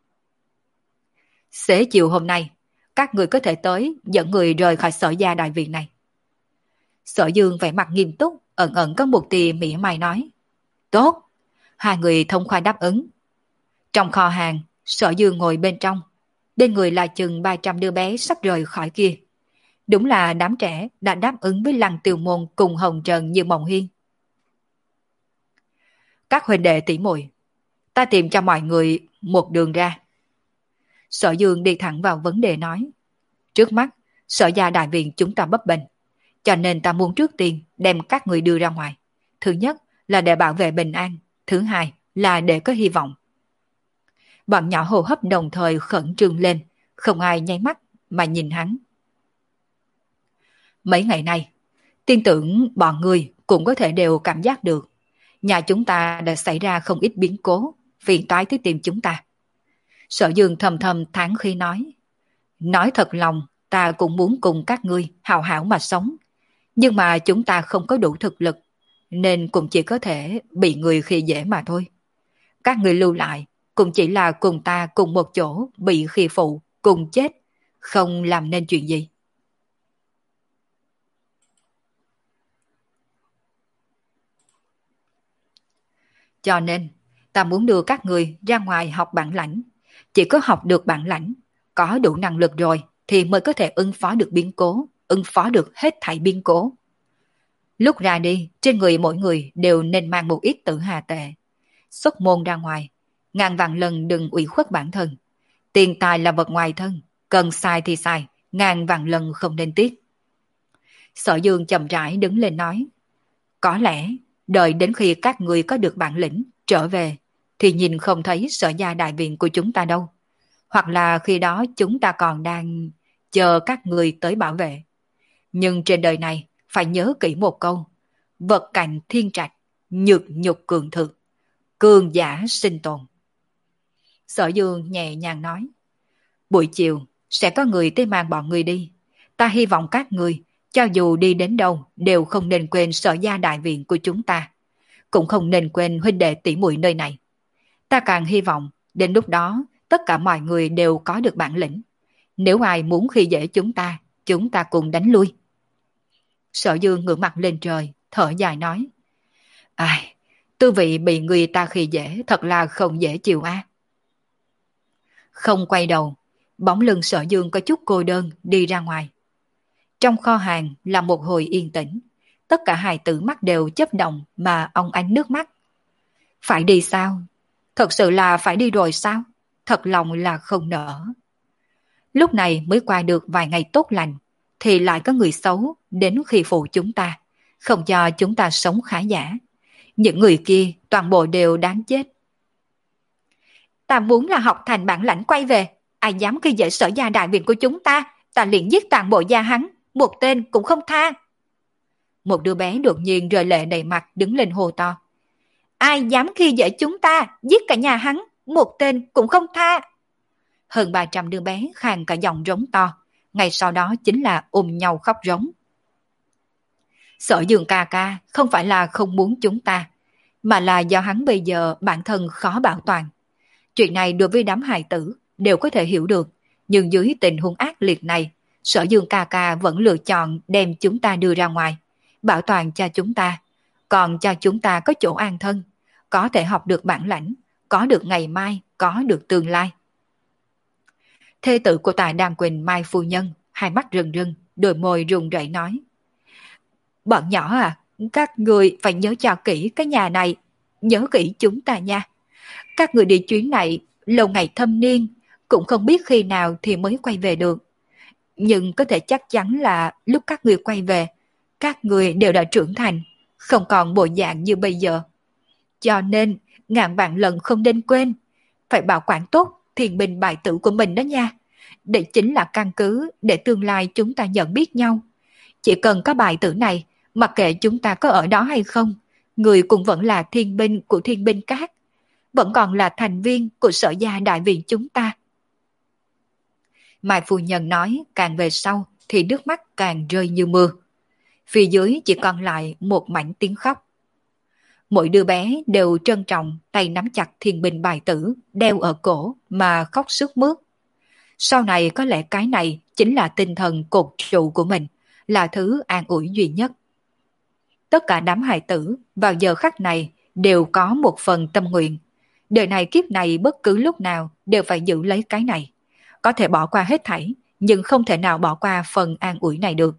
[SPEAKER 1] Xế chiều hôm nay, các người có thể tới dẫn người rời khỏi Sở Gia đại viện này. Sở Dương vẻ mặt nghiêm túc, ẩn ẩn có một tia mỉa mai nói. Tốt, hai người thông khoái đáp ứng. Trong kho hàng, Sở Dương ngồi bên trong, bên người là chừng ba trăm đứa bé sắp rời khỏi kia. Đúng là đám trẻ đã đáp ứng với Lăng Tiêu Môn cùng Hồng Trần như mộng hiên. Các huynh đệ tỷ muội, ta tìm cho mọi người một đường ra. Sở Dương đi thẳng vào vấn đề nói. Trước mắt, Sở Gia đại viện chúng ta bấp bênh, cho nên ta muốn trước tiên đem các người đưa ra ngoài. Thứ nhất là để bảo vệ bình an, thứ hai là để có hy vọng. Bọn nhỏ hô hấp đồng thời khẩn trương lên, không ai nháy mắt mà nhìn hắn. Mấy ngày nay, tin tưởng bọn người cũng có thể đều cảm giác được. Nhà chúng ta đã xảy ra không ít biến cố, phiền toái tới tìm chúng ta. Sở Dương thầm thầm thán khi nói. Nói thật lòng, ta cũng muốn cùng các ngươi hào hảo mà sống. Nhưng mà chúng ta không có đủ thực lực, nên cũng chỉ có thể bị người khi dễ mà thôi. Các người lưu lại, cũng chỉ là cùng ta cùng một chỗ bị khi phụ, cùng chết, không làm nên chuyện gì. Cho nên, ta muốn đưa các người ra ngoài học bản lãnh. Chỉ có học được bản lãnh, có đủ năng lực rồi thì mới có thể ứng phó được biến cố, ứng phó được hết thảy biến cố. Lúc ra đi, trên người mỗi người đều nên mang một ít tự hà tệ. Xuất môn ra ngoài, ngàn vạn lần đừng ủy khuất bản thân. Tiền tài là vật ngoài thân, cần xài thì xài, ngàn vạn lần không nên tiếc. Sở Dương chậm rãi đứng lên nói. Có lẽ, đợi đến khi các người có được bản lĩnh, trở về, thì nhìn không thấy Sở Gia đại viện của chúng ta đâu. Hoặc là khi đó chúng ta còn đang chờ các người tới bảo vệ. Nhưng trên đời này, phải nhớ kỹ một câu. Vật cạnh thiên trạch, nhược nhục cường thực, cường giả sinh tồn. Sở Dương nhẹ nhàng nói. Buổi chiều, sẽ có người tới mang bọn người đi. Ta hy vọng các người, cho dù đi đến đâu, đều không nên quên Sở Gia đại viện của chúng ta. Cũng không nên quên huynh đệ tỷ muội nơi này. Ta càng hy vọng, đến lúc đó, tất cả mọi người đều có được bản lĩnh. Nếu ai muốn khi dễ chúng ta, chúng ta cùng đánh lui. Sở Dương ngửa mặt lên trời, thở dài nói. Ai, tư vị bị người ta khi dễ thật là không dễ chịu á. Không quay đầu, bóng lưng Sở Dương có chút cô đơn đi ra ngoài. Trong kho hàng là một hồi yên tĩnh. Tất cả hài tử mắt đều chớp động mà ông ánh nước mắt. Phải đi sao? Thật sự là phải đi rồi sao? Thật lòng là không nỡ. Lúc này mới qua được vài ngày tốt lành, thì lại có người xấu đến khi phụ chúng ta, không cho chúng ta sống khá giả. Những người kia toàn bộ đều đáng chết. Ta muốn là học thành bản lãnh quay về, ai dám khi dễ Sở Gia đại viện của chúng ta, ta liền giết toàn bộ gia hắn, một tên cũng không tha. Một đứa bé đột nhiên rơi lệ đầy mặt đứng lên hô to. Ai dám khi dễ chúng ta, giết cả nhà hắn, một tên cũng không tha. Hơn ba trăm đứa bé khàn cả giọng rống to, ngay sau đó chính là ôm nhau khóc rống. Sở Dương ca ca không phải là không muốn chúng ta, mà là do hắn bây giờ bản thân khó bảo toàn. Chuyện này đối với đám hài tử đều có thể hiểu được, nhưng dưới tình huống ác liệt này, Sở Dương ca ca vẫn lựa chọn đem chúng ta đưa ra ngoài, bảo toàn cho chúng ta, còn cho chúng ta có chỗ an thân, có thể học được bản lãnh, có được ngày mai, có được tương lai. Thê tử của Tài Đan Quỳnh Mai phu nhân, hai mắt rưng rưng, đôi môi run rẩy nói. Bọn nhỏ à, các người phải nhớ cho kỹ cái nhà này, nhớ kỹ chúng ta nha. Các người đi chuyến này, lâu ngày thâm niên, cũng không biết khi nào thì mới quay về được. Nhưng có thể chắc chắn là lúc các người quay về, các người đều đã trưởng thành, không còn bộ dạng như bây giờ. Cho nên, ngàn vạn lần không nên quên, phải bảo quản tốt thiên binh bài tử của mình đó nha. Đây chính là căn cứ để tương lai chúng ta nhận biết nhau. Chỉ cần có bài tử này, mặc kệ chúng ta có ở đó hay không, người cũng vẫn là thiên binh của thiên binh các, vẫn còn là thành viên của sở gia đại viện chúng ta. Mai phu nhân nói càng về sau thì nước mắt càng rơi như mưa. Phía dưới chỉ còn lại một mảnh tiếng khóc. Mỗi đứa bé đều trân trọng tay nắm chặt thiên binh bài tử đeo ở cổ mà khóc sướt mướt. Sau này có lẽ cái này chính là tinh thần cột trụ của mình, là thứ an ủi duy nhất. Tất cả đám hài tử vào giờ khắc này đều có một phần tâm nguyện. Đời này kiếp này bất cứ lúc nào đều phải giữ lấy cái này. Có thể bỏ qua hết thảy, nhưng không thể nào bỏ qua phần an ủi này được.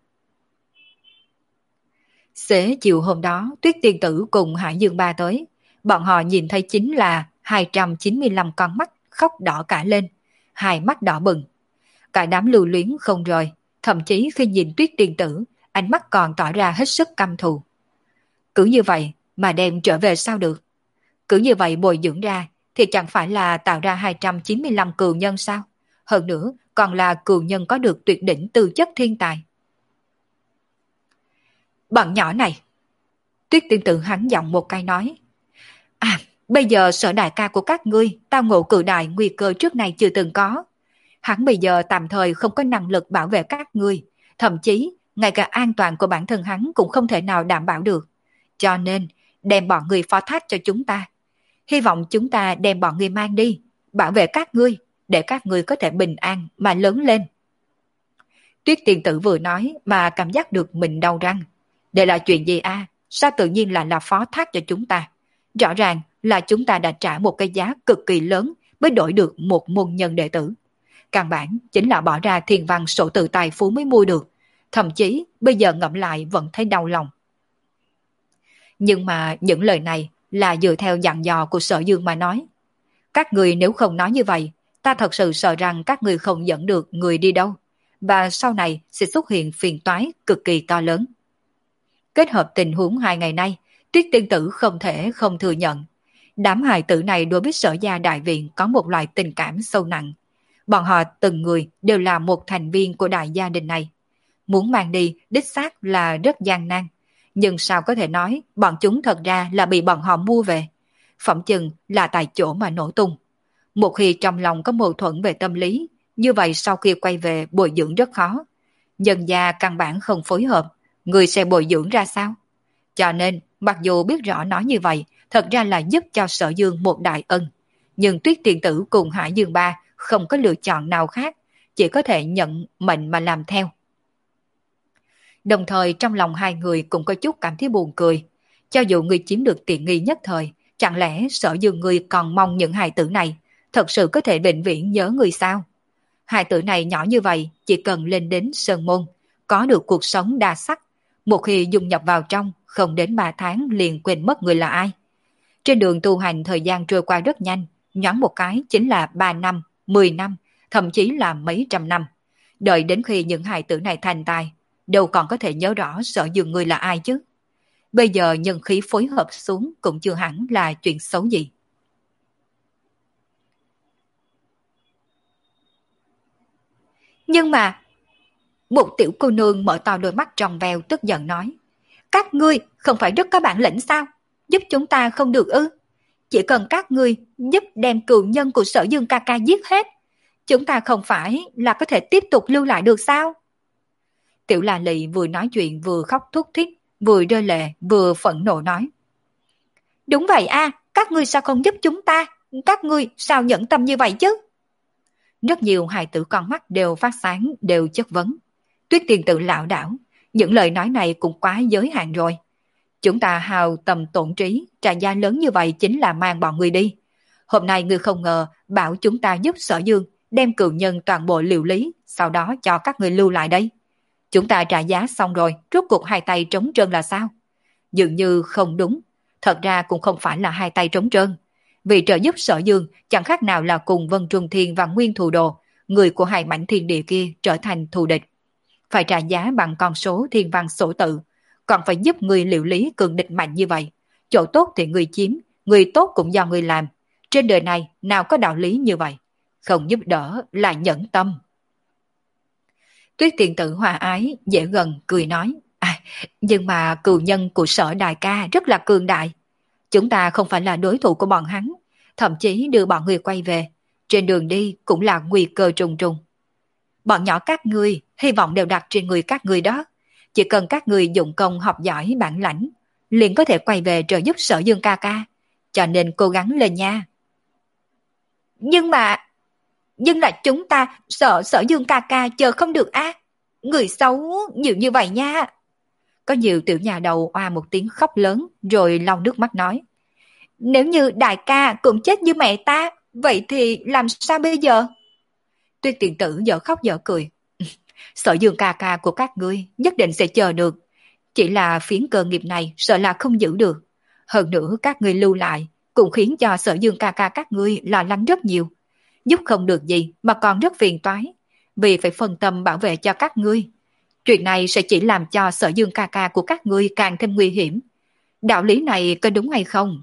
[SPEAKER 1] Xế chiều hôm đó, Tuyết Tiên Tử cùng Hải Dương Ba tới. Bọn họ nhìn thấy chính là hai trăm chín mươi lăm con mắt khóc đỏ cả lên, hai mắt đỏ bừng. Cả đám lưu luyến không rời, thậm chí khi nhìn Tuyết Tiên Tử, ánh mắt còn tỏ ra hết sức căm thù. Cứ như vậy mà đem trở về sao được? Cứ như vậy bồi dưỡng ra thì chẳng phải là tạo ra hai trăm chín mươi lăm cừu nhân sao? Hơn nữa còn là cừu nhân có được tuyệt đỉnh tư chất thiên tài. Bọn nhỏ này, Tuyết Tiên Tử hắn giọng một cái nói. À, bây giờ sở đại ca của các ngươi tao ngộ cự đại nguy cơ trước này chưa từng có. Hắn bây giờ tạm thời không có năng lực bảo vệ các ngươi, thậm chí ngay cả an toàn của bản thân hắn cũng không thể nào đảm bảo được. Cho nên đem bọn ngươi phó thác cho chúng ta. Hy vọng chúng ta đem bọn ngươi mang đi, bảo vệ các ngươi, để các ngươi có thể bình an mà lớn lên. Tuyết Tiên Tử vừa nói mà cảm giác được mình đau răng. Đây là chuyện gì a? À? Sao tự nhiên lại là phó thác cho chúng ta? Rõ ràng là chúng ta đã trả một cái giá cực kỳ lớn mới đổi được một môn nhân đệ tử. Căn bản chính là bỏ ra thiên văn sổ tự tài phú mới mua được. Thậm chí bây giờ ngẫm lại vẫn thấy đau lòng. Nhưng mà những lời này là dựa theo dặn dò của Sở Dương mà nói. Các người nếu không nói như vậy, ta thật sự sợ rằng các người không dẫn được người đi đâu. Và sau này sẽ xuất hiện phiền toái cực kỳ to lớn. Kết hợp tình huống hai ngày nay, Tuyết Tiên Tử không thể không thừa nhận. Đám hài tử này đối với Sở gia đại viện có một loại tình cảm sâu nặng. Bọn họ từng người đều là một thành viên của đại gia đình này. Muốn mang đi đích xác là rất gian nan. Nhưng sao có thể nói bọn chúng thật ra là bị bọn họ mua về. Phỏng chừng là tại chỗ mà nổ tung. Một khi trong lòng có mâu thuẫn về tâm lý, như vậy sau khi quay về bồi dưỡng rất khó. Nhân gia căn bản không phối hợp, người sẽ bồi dưỡng ra sao? Cho nên, mặc dù biết rõ nói như vậy, thật ra là giúp cho Sở Dương một đại ân. Nhưng Tuyết Tiên Tử cùng Hải Dương Ba không có lựa chọn nào khác, chỉ có thể nhận mệnh mà làm theo. Đồng thời trong lòng hai người cũng có chút cảm thấy buồn cười. Cho dù người chiếm được tiện nghi nhất thời, chẳng lẽ Sở Dương người còn mong những hài tử này thật sự có thể vĩnh viễn nhớ người sao? Hài tử này nhỏ như vậy, chỉ cần lên đến Sơn Môn, có được cuộc sống đa sắc, một khi dung nhập vào trong, không đến ba tháng liền quên mất người là ai. Trên đường tu hành thời gian trôi qua rất nhanh, nhoáng một cái chính là ba năm, mười năm, thậm chí là mấy trăm năm. Đợi đến khi những hài tử này thành tài, đâu còn có thể nhớ rõ Sở Dương người là ai chứ. Bây giờ nhân khí phối hợp xuống cũng chưa hẳn là chuyện xấu gì. Nhưng mà, một tiểu cô nương mở to đôi mắt tròn veo tức giận nói. Các ngươi không phải rất có bản lĩnh sao? Giúp chúng ta không được ư? Chỉ cần các ngươi giúp đem cừu nhân của Sở Dương ca ca giết hết, chúng ta không phải là có thể tiếp tục lưu lại được sao? Tiểu La Lị vừa nói chuyện vừa khóc thút thít, vừa rơi lệ vừa phẫn nộ nói. Đúng vậy a, các ngươi sao không giúp chúng ta? Các ngươi sao nhẫn tâm như vậy chứ? Rất nhiều hài tử con mắt đều phát sáng, đều chất vấn. Tuyết Tiên Tử lảo đảo, những lời nói này cũng quá giới hạn rồi. Chúng ta hào tầm tổn trí, trả giá lớn như vậy chính là mang bọn người đi. Hôm nay ngươi không ngờ bảo chúng ta giúp Sở Dương đem cừu nhân toàn bộ liều lý, sau đó cho các người lưu lại đây. Chúng ta trả giá xong rồi, rốt cuộc hai tay trống trơn là sao? Dường như không đúng, thật ra cũng không phải là hai tay trống trơn. Vì trợ giúp Sở Dương chẳng khác nào là cùng Vân Trung Thiên và Nguyên Thù Đồ, người của hai mảnh thiên địa kia trở thành thù địch. Phải trả giá bằng con số thiên văn sổ tự, còn phải giúp người liệu lý cường địch mạnh như vậy. Chỗ tốt thì người chiếm, người tốt cũng do người làm. Trên đời này nào có đạo lý như vậy. Không giúp đỡ là nhẫn tâm. Tuyết tiền tử hòa ái, dễ gần, cười nói. À, nhưng mà cừu nhân của Sở đại ca rất là cường đại. Chúng ta không phải là đối thủ của bọn hắn, thậm chí đưa bọn người quay về. Trên đường đi cũng là nguy cơ trùng trùng. Bọn nhỏ các ngươi, hy vọng đều đặt trên người các ngươi đó. Chỉ cần các ngươi dụng công học giỏi bản lãnh, liền có thể quay về trợ giúp Sở Dương ca ca. Cho nên cố gắng lên nha. Nhưng mà, nhưng là chúng ta sợ Sở Dương ca ca chờ không được á. Người xấu nhiều như vậy nha. Có nhiều tiểu nhà đầu oa một tiếng khóc lớn rồi lau nước mắt nói. Nếu như đại ca cũng chết như mẹ ta, vậy thì làm sao bây giờ? Tuyết tiền tử dở khóc dở cười. Sở Dương ca ca của các ngươi nhất định sẽ chờ được. Chỉ là phiến cơ nghiệp này sợ là không giữ được. Hơn nữa các ngươi lưu lại cũng khiến cho Sở Dương ca ca các ngươi lo lắng rất nhiều. Giúp không được gì mà còn rất phiền toái. Vì phải phân tâm bảo vệ cho các ngươi. Chuyện này sẽ chỉ làm cho Sở Dương ca ca của các ngươi càng thêm nguy hiểm. Đạo lý này có đúng hay không?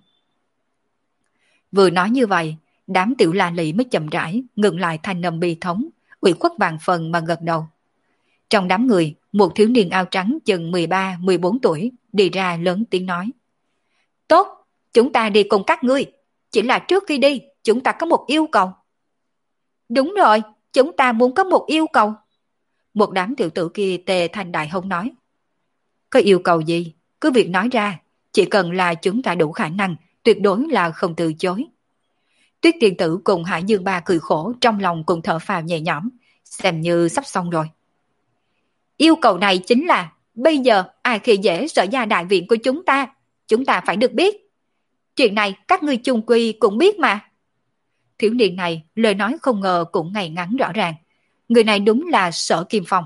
[SPEAKER 1] Vừa nói như vậy, đám tiểu la lị mới chậm rãi ngừng lại thanh âm bi thống, ủy khuất vàng phần mà gật đầu. Trong đám người, một thiếu niên áo trắng chừng mười ba mười bốn tuổi đi ra lớn tiếng nói. Tốt, chúng ta đi cùng các ngươi. Chỉ là trước khi đi, chúng ta có một yêu cầu. Đúng rồi, chúng ta muốn có một yêu cầu. Một đám tiểu tử kia tề thành đại hông nói. Có yêu cầu gì? Cứ việc nói ra. Chỉ cần là chúng ta đủ khả năng, tuyệt đối là không từ chối. Tuyết tiên tử cùng Hải Dương Ba cười khổ, trong lòng cùng thở phào nhẹ nhõm, xem như sắp xong rồi. Yêu cầu này chính là, bây giờ ai khi dễ Sở gia đại viện của chúng ta, chúng ta phải được biết. Chuyện này các ngươi chung quy cũng biết mà. Thiếu niên này lời nói không ngờ cũng ngay ngắn rõ ràng. Người này đúng là Sở Kim Phong.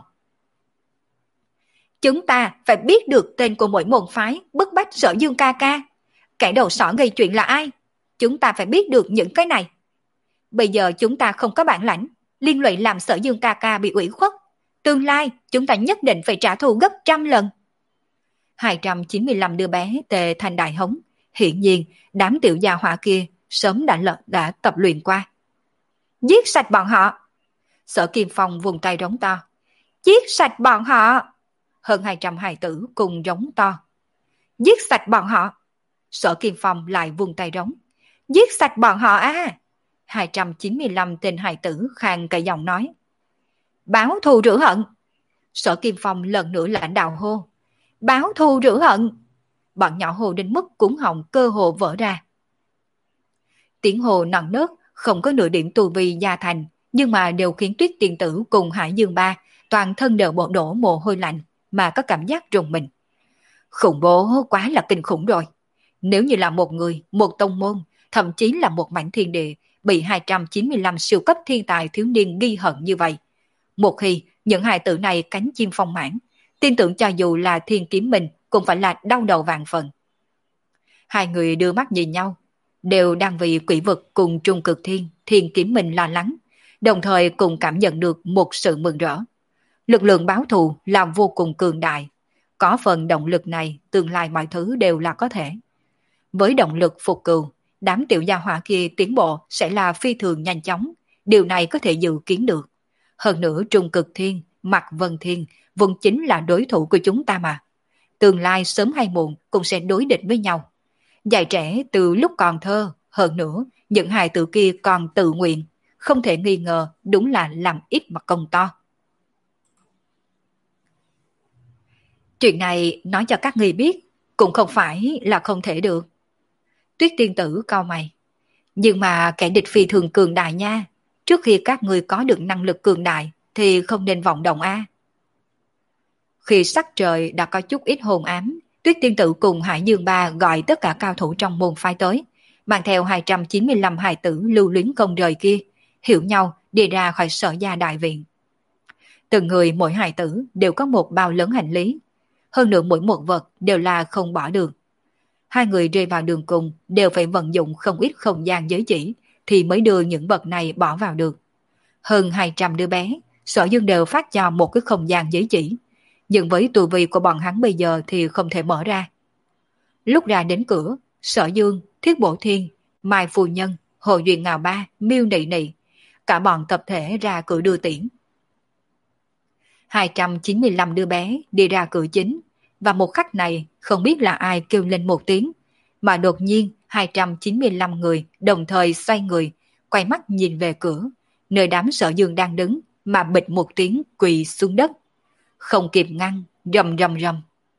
[SPEAKER 1] Chúng ta phải biết được tên của mỗi môn phái bức bách Sở Dương ca ca. Kẻ đầu sỏ gây chuyện là ai? Chúng ta phải biết được những cái này. Bây giờ chúng ta không có bản lãnh, liên lụy làm Sở Dương ca ca bị ủy khuất. Tương lai chúng ta nhất định phải trả thù gấp trăm lần. hai trăm chín mươi lăm đứa bé tề thành đại hống. Hiển nhiên đám tiểu gia hỏa kia sớm đã lợn đã tập luyện qua. Giết sạch bọn họ. Sở Kim Phong vùng tay rống to. Giết sạch bọn họ. Hơn hai trăm hài tử cùng rống to. Giết sạch bọn họ. Sở Kim Phong lại vùng tay rống. Giết sạch bọn họ à. hai trăm chín mươi lăm tên hài tử khang cả giọng nói. Báo thù rửa hận. Sở Kim Phong lần nữa lãnh đạo hô. Báo thù rửa hận. Bọn nhỏ hồ đến mức cuống họng cơ hồ vỡ ra. Tiếng hồ nặng nớt, không có nửa điểm tu vi gia thành, nhưng mà đều khiến Tuyết tiên tử cùng Hải Dương Ba toàn thân đều bộ đổ mồ hôi lạnh, mà có cảm giác rùng mình. Khủng bố quá là kinh khủng rồi. Nếu như là một người, một tông môn, thậm chí là một mảnh thiên địa, bị hai trăm chín mươi lăm siêu cấp thiên tài thiếu niên ghi hận như vậy. Một khi những hài tử này cánh chim phong mãn, tin tưởng cho dù là thiên kiếm mình cũng phải là đau đầu vàng phần. Hai người đưa mắt nhìn nhau, đều đang vì quỷ vực cùng trung cực thiên, thiên kiếm mình lo lắng, đồng thời cùng cảm nhận được một sự mừng rỡ. Lực lượng báo thù là vô cùng cường đại. Có phần động lực này, tương lai mọi thứ đều là có thể. Với động lực phục cừu, đám tiểu gia hỏa kia tiến bộ sẽ là phi thường nhanh chóng. Điều này có thể dự kiến được. Hơn nữa trung cực thiên, Mạc Vân Thiên, vốn chính là đối thủ của chúng ta mà. Tương lai sớm hay muộn cũng sẽ đối địch với nhau. Dạy trẻ từ lúc còn thơ, hơn nữa, những hài tử kia còn tự nguyện. Không thể nghi ngờ, đúng là làm ít mà công to. Chuyện này nói cho các người biết, cũng không phải là không thể được. Tuyết tiên tử cau mày. Nhưng mà kẻ địch phi thường cường đại nha. Trước khi các người có được năng lực cường đại, thì không nên vọng động a. Khi sắc trời đã có chút ít hồn ám, Tuyết tiên tử cùng Hải Dương Ba gọi tất cả cao thủ trong môn phái tới, mang theo hai trăm chín mươi lăm hài tử lưu luyến không rời kia, hiểu nhau đi ra khỏi Sở gia đại viện. Từng người mỗi hài tử đều có một bao lớn hành lý, hơn nữa mỗi một vật đều là không bỏ được. Hai người rơi vào đường cùng đều phải vận dụng không ít không gian giới chỉ thì mới đưa những vật này bỏ vào được. Hơn hai trăm đứa bé, Sở Dương đều phát cho một cái không gian giới chỉ. Nhưng với tu vi của bọn hắn bây giờ thì không thể mở ra. Lúc ra đến cửa, Sở Dương, Thiết Bổ Thiên, Mai Phu Nhân, Hồ Duyên Ngào Ba, Miêu Nị Nị, cả bọn tập thể ra cửa đưa tiễn. hai trăm chín mươi lăm đứa bé đi ra cửa chính, và một khắc này không biết là ai kêu lên một tiếng, mà đột nhiên hai trăm chín mươi lăm người đồng thời xoay người, quay mắt nhìn về cửa, nơi đám Sở Dương đang đứng, mà bịch một tiếng quỳ xuống đất. Không kịp ngăn, rầm rầm rầm.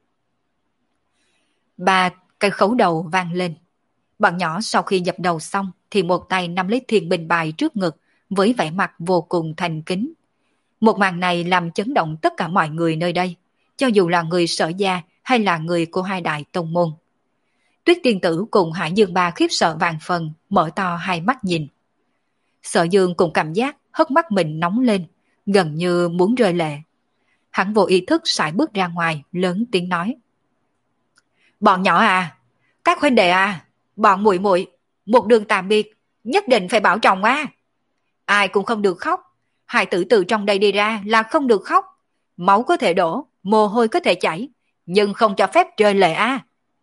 [SPEAKER 1] Ba cái khấu đầu vang lên. Bọn nhỏ sau khi dập đầu xong thì một tay nắm lấy thiên binh bài trước ngực với vẻ mặt vô cùng thành kính. Một màn này làm chấn động tất cả mọi người nơi đây, cho dù là người Sở gia hay là người của hai đại tông môn. Tuyết Tiên Tử cùng Hải Dương Ba khiếp sợ vạn phần, mở to hai mắt nhìn. Sở Dương cũng cảm giác hốc mắt mình nóng lên, gần như muốn rơi lệ. Hắn vô ý thức sải bước ra ngoài, lớn tiếng nói: "Bọn nhỏ à, các huynh đệ à, bọn muội muội, một đường tạm biệt, nhất định phải bảo trọng á. Ai cũng không được khóc, hài tử từ trong đây đi ra là không được khóc. Máu có thể đổ, mồ hôi có thể chảy, nhưng không cho phép rơi lệ á."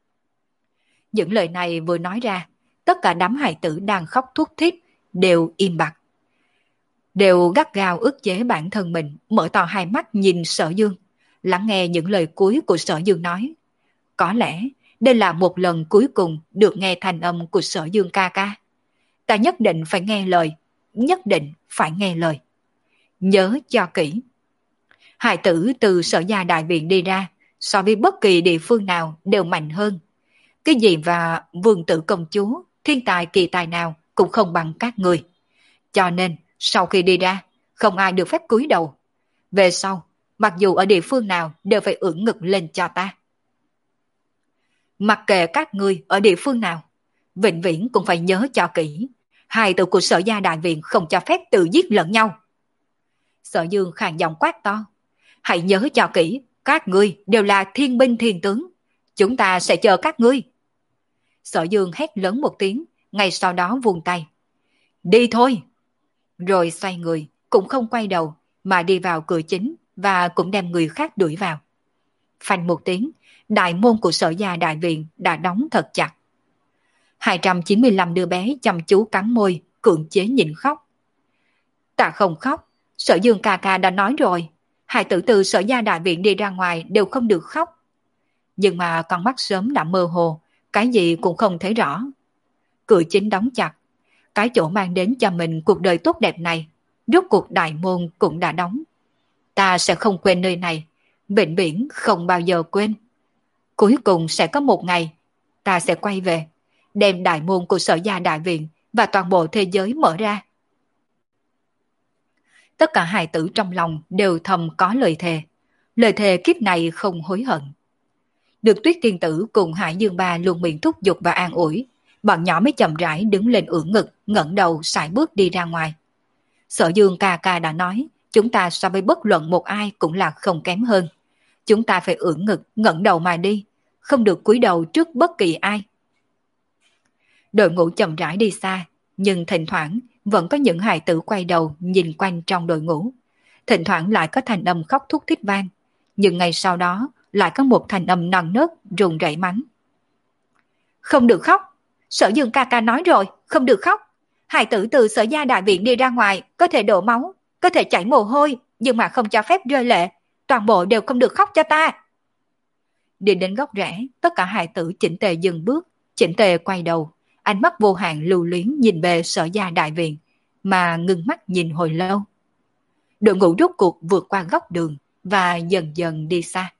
[SPEAKER 1] Những lời này vừa nói ra, tất cả đám hài tử đang khóc thút thít đều im bặt, đều gắt gao ức chế bản thân mình, mở to hai mắt nhìn Sở Dương, lắng nghe những lời cuối của Sở Dương nói. Có lẽ đây là một lần cuối cùng được nghe thanh âm của Sở Dương ca ca. Ta nhất định phải nghe lời, nhất định phải nghe lời. Nhớ cho kỹ. Hài tử từ Sở gia đại viện đi ra, so với bất kỳ địa phương nào đều mạnh hơn. Cái gì và vương tử công chúa, thiên tài kỳ tài nào cũng không bằng các người. Cho nên, sau khi đi ra, không ai được phép cúi đầu. Về sau, mặc dù ở địa phương nào đều phải ưỡn ngực lên cho ta. Mặc kệ các ngươi ở địa phương nào, vĩnh viễn cũng phải nhớ cho kỹ. Hài tử của Sở gia đại viện không cho phép tự giết lẫn nhau. Sở Dương khàn giọng quát to: "Hãy nhớ cho kỹ, các ngươi đều là thiên binh thiên tướng. Chúng ta sẽ chờ các ngươi." Sở Dương hét lớn một tiếng, ngay sau đó vung tay: "Đi thôi!" Rồi xoay người, cũng không quay đầu, mà đi vào cửa chính và cũng đem người khác đuổi vào. Phanh một tiếng, đại môn của Sở gia đại viện đã đóng thật chặt. hai trăm chín mươi lăm đứa bé chăm chú cắn môi, cưỡng chế nhịn khóc. Ta không khóc, Sở Dương ca ca đã nói rồi, hài tử từ Sở gia đại viện đi ra ngoài đều không được khóc. Nhưng mà con mắt sớm đã mơ hồ, cái gì cũng không thấy rõ. Cửa chính đóng chặt, cái chỗ mang đến cho mình cuộc đời tốt đẹp này, rốt cuộc đại môn cũng đã đóng. Ta sẽ không quên nơi này, vĩnh viễn không bao giờ quên. Cuối cùng sẽ có một ngày, ta sẽ quay về, đem đại môn của Sở gia đại viện và toàn bộ thế giới mở ra. Tất cả hài tử trong lòng đều thầm có lời thề, lời thề kiếp này không hối hận. Được Tuyết Tiên Tử cùng Hải Dương Ba luôn miệng thúc giục và an ủi, bọn nhỏ mới chậm rãi đứng lên ưỡn ngực, ngẩng đầu sải bước đi ra ngoài. Sở Dương ca ca đã nói, chúng ta so với bất luận một ai cũng là không kém hơn. Chúng ta phải ưỡn ngực, ngẩng đầu mà đi, không được cúi đầu trước bất kỳ ai. Đội ngũ chậm rãi đi xa, nhưng thỉnh thoảng vẫn có những hài tử quay đầu nhìn quanh trong đội ngũ. Thỉnh thoảng lại có thành âm khóc thút thít vang, nhưng ngay sau đó lại có một thành âm non nớt run rẩy mắng: "Không được khóc, Sở Dương ca ca nói rồi, không được khóc. Hài tử từ Sở gia đại viện đi ra ngoài có thể đổ máu, có thể chảy mồ hôi, nhưng mà không cho phép rơi lệ, toàn bộ đều không được khóc cho ta." Đi đến góc rẽ, tất cả hài tử chỉnh tề dừng bước, chỉnh tề quay đầu, ánh mắt vô hạn lưu luyến nhìn về Sở gia đại viện, mà ngưng mắt nhìn hồi lâu. Đội ngũ rốt cuộc vượt qua góc đường và dần dần đi xa.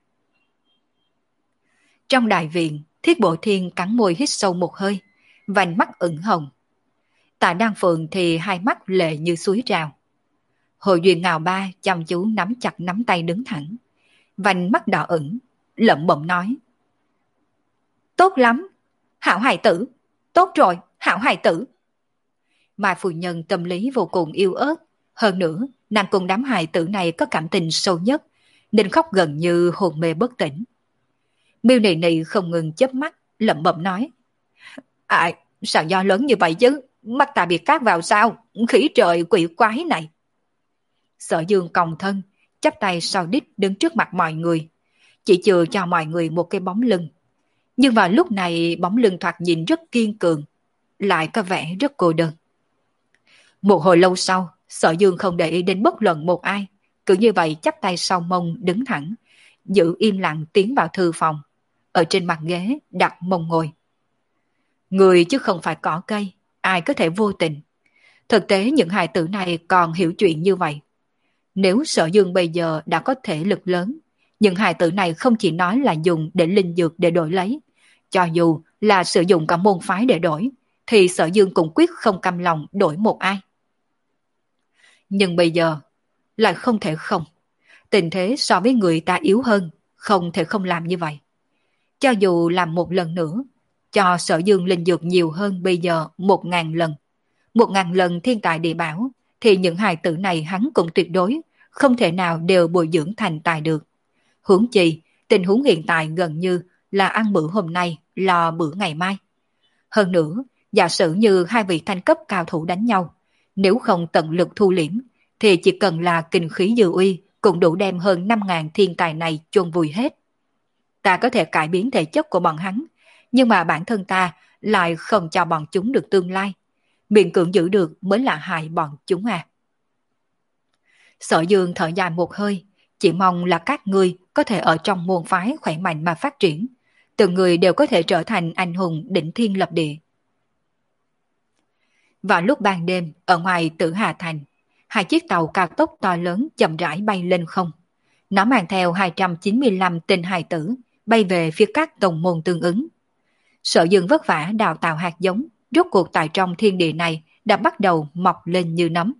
[SPEAKER 1] Trong đại viện, Thiết Bộ Thiên cắn môi hít sâu một hơi, vành mắt ửng hồng. Tạ Đăng Phượng thì hai mắt lệ như suối trào. Hồ Duyên Ngào Ba chăm chú nắm chặt nắm tay đứng thẳng, vành mắt đỏ ửng, lẩm bẩm nói: "Tốt lắm, hảo hài tử, tốt rồi, hảo hài tử." Mai phu nhân tâm lý vô cùng yêu ớt, hơn nữa nàng cùng đám hài tử này có cảm tình sâu nhất, nên khóc gần như hồn mê bất tỉnh. Miêu Nị Nị không ngừng chớp mắt, lẩm bẩm nói: "Ai, sao do lớn như vậy chứ, mắt ta bị cát vào sao, khỉ trời quỷ quái này." Sở Dương còng thân, chắp tay sau đít đứng trước mặt mọi người, chỉ chừa cho mọi người một cái bóng lưng. Nhưng vào lúc này bóng lưng thoạt nhìn rất kiên cường, lại có vẻ rất cô đơn. Một hồi lâu sau, Sở Dương không để ý đến bất luận một ai, cứ như vậy chắp tay sau mông đứng thẳng, giữ im lặng tiến vào thư phòng, ở trên mặt ghế đặt mông ngồi. Người chứ không phải cỏ cây, ai có thể vô tình. Thực tế những hài tử này còn hiểu chuyện như vậy. Nếu Sở Dương bây giờ đã có thể lực lớn, những hài tử này không chỉ nói là dùng để linh dược để đổi lấy, cho dù là sử dụng cả môn phái để đổi, thì Sở Dương cũng quyết không cam lòng đổi một ai. Nhưng bây giờ, lại không thể không. Tình thế so với người ta yếu hơn, không thể không làm như vậy. Cho dù làm một lần nữa, cho Sở Dương linh dược nhiều hơn bây giờ một ngàn lần. Một ngàn lần thiên tài địa bảo, thì những hài tử này hắn cũng tuyệt đối, không thể nào đều bồi dưỡng thành tài được. Huống chi, tình huống hiện tại gần như là ăn bữa hôm nay, lo bữa ngày mai. Hơn nữa, giả sử như hai vị thanh cấp cao thủ đánh nhau, nếu không tận lực thu liễm, thì chỉ cần là kinh khí dư uy cũng đủ đem hơn năm ngàn thiên tài này chôn vùi hết. Ta có thể cải biến thể chất của bọn hắn, nhưng mà bản thân ta lại không cho bọn chúng được tương lai. Miệng cưỡng giữ được mới là hại bọn chúng à. Sở Dương thở dài một hơi, chỉ mong là các ngươi có thể ở trong môn phái khỏe mạnh mà phát triển. Từng người đều có thể trở thành anh hùng đỉnh thiên lập địa. Vào lúc ban đêm, ở ngoài Tử Hà Thành, hai chiếc tàu cao tốc to lớn chậm rãi bay lên không. Nó mang theo hai trăm chín mươi lăm tên hài tử, bay về phía các tông môn tương ứng. Sở Dương vất vả đào tạo hạt giống, rốt cuộc tại trong thiên địa này đã bắt đầu mọc lên như nấm.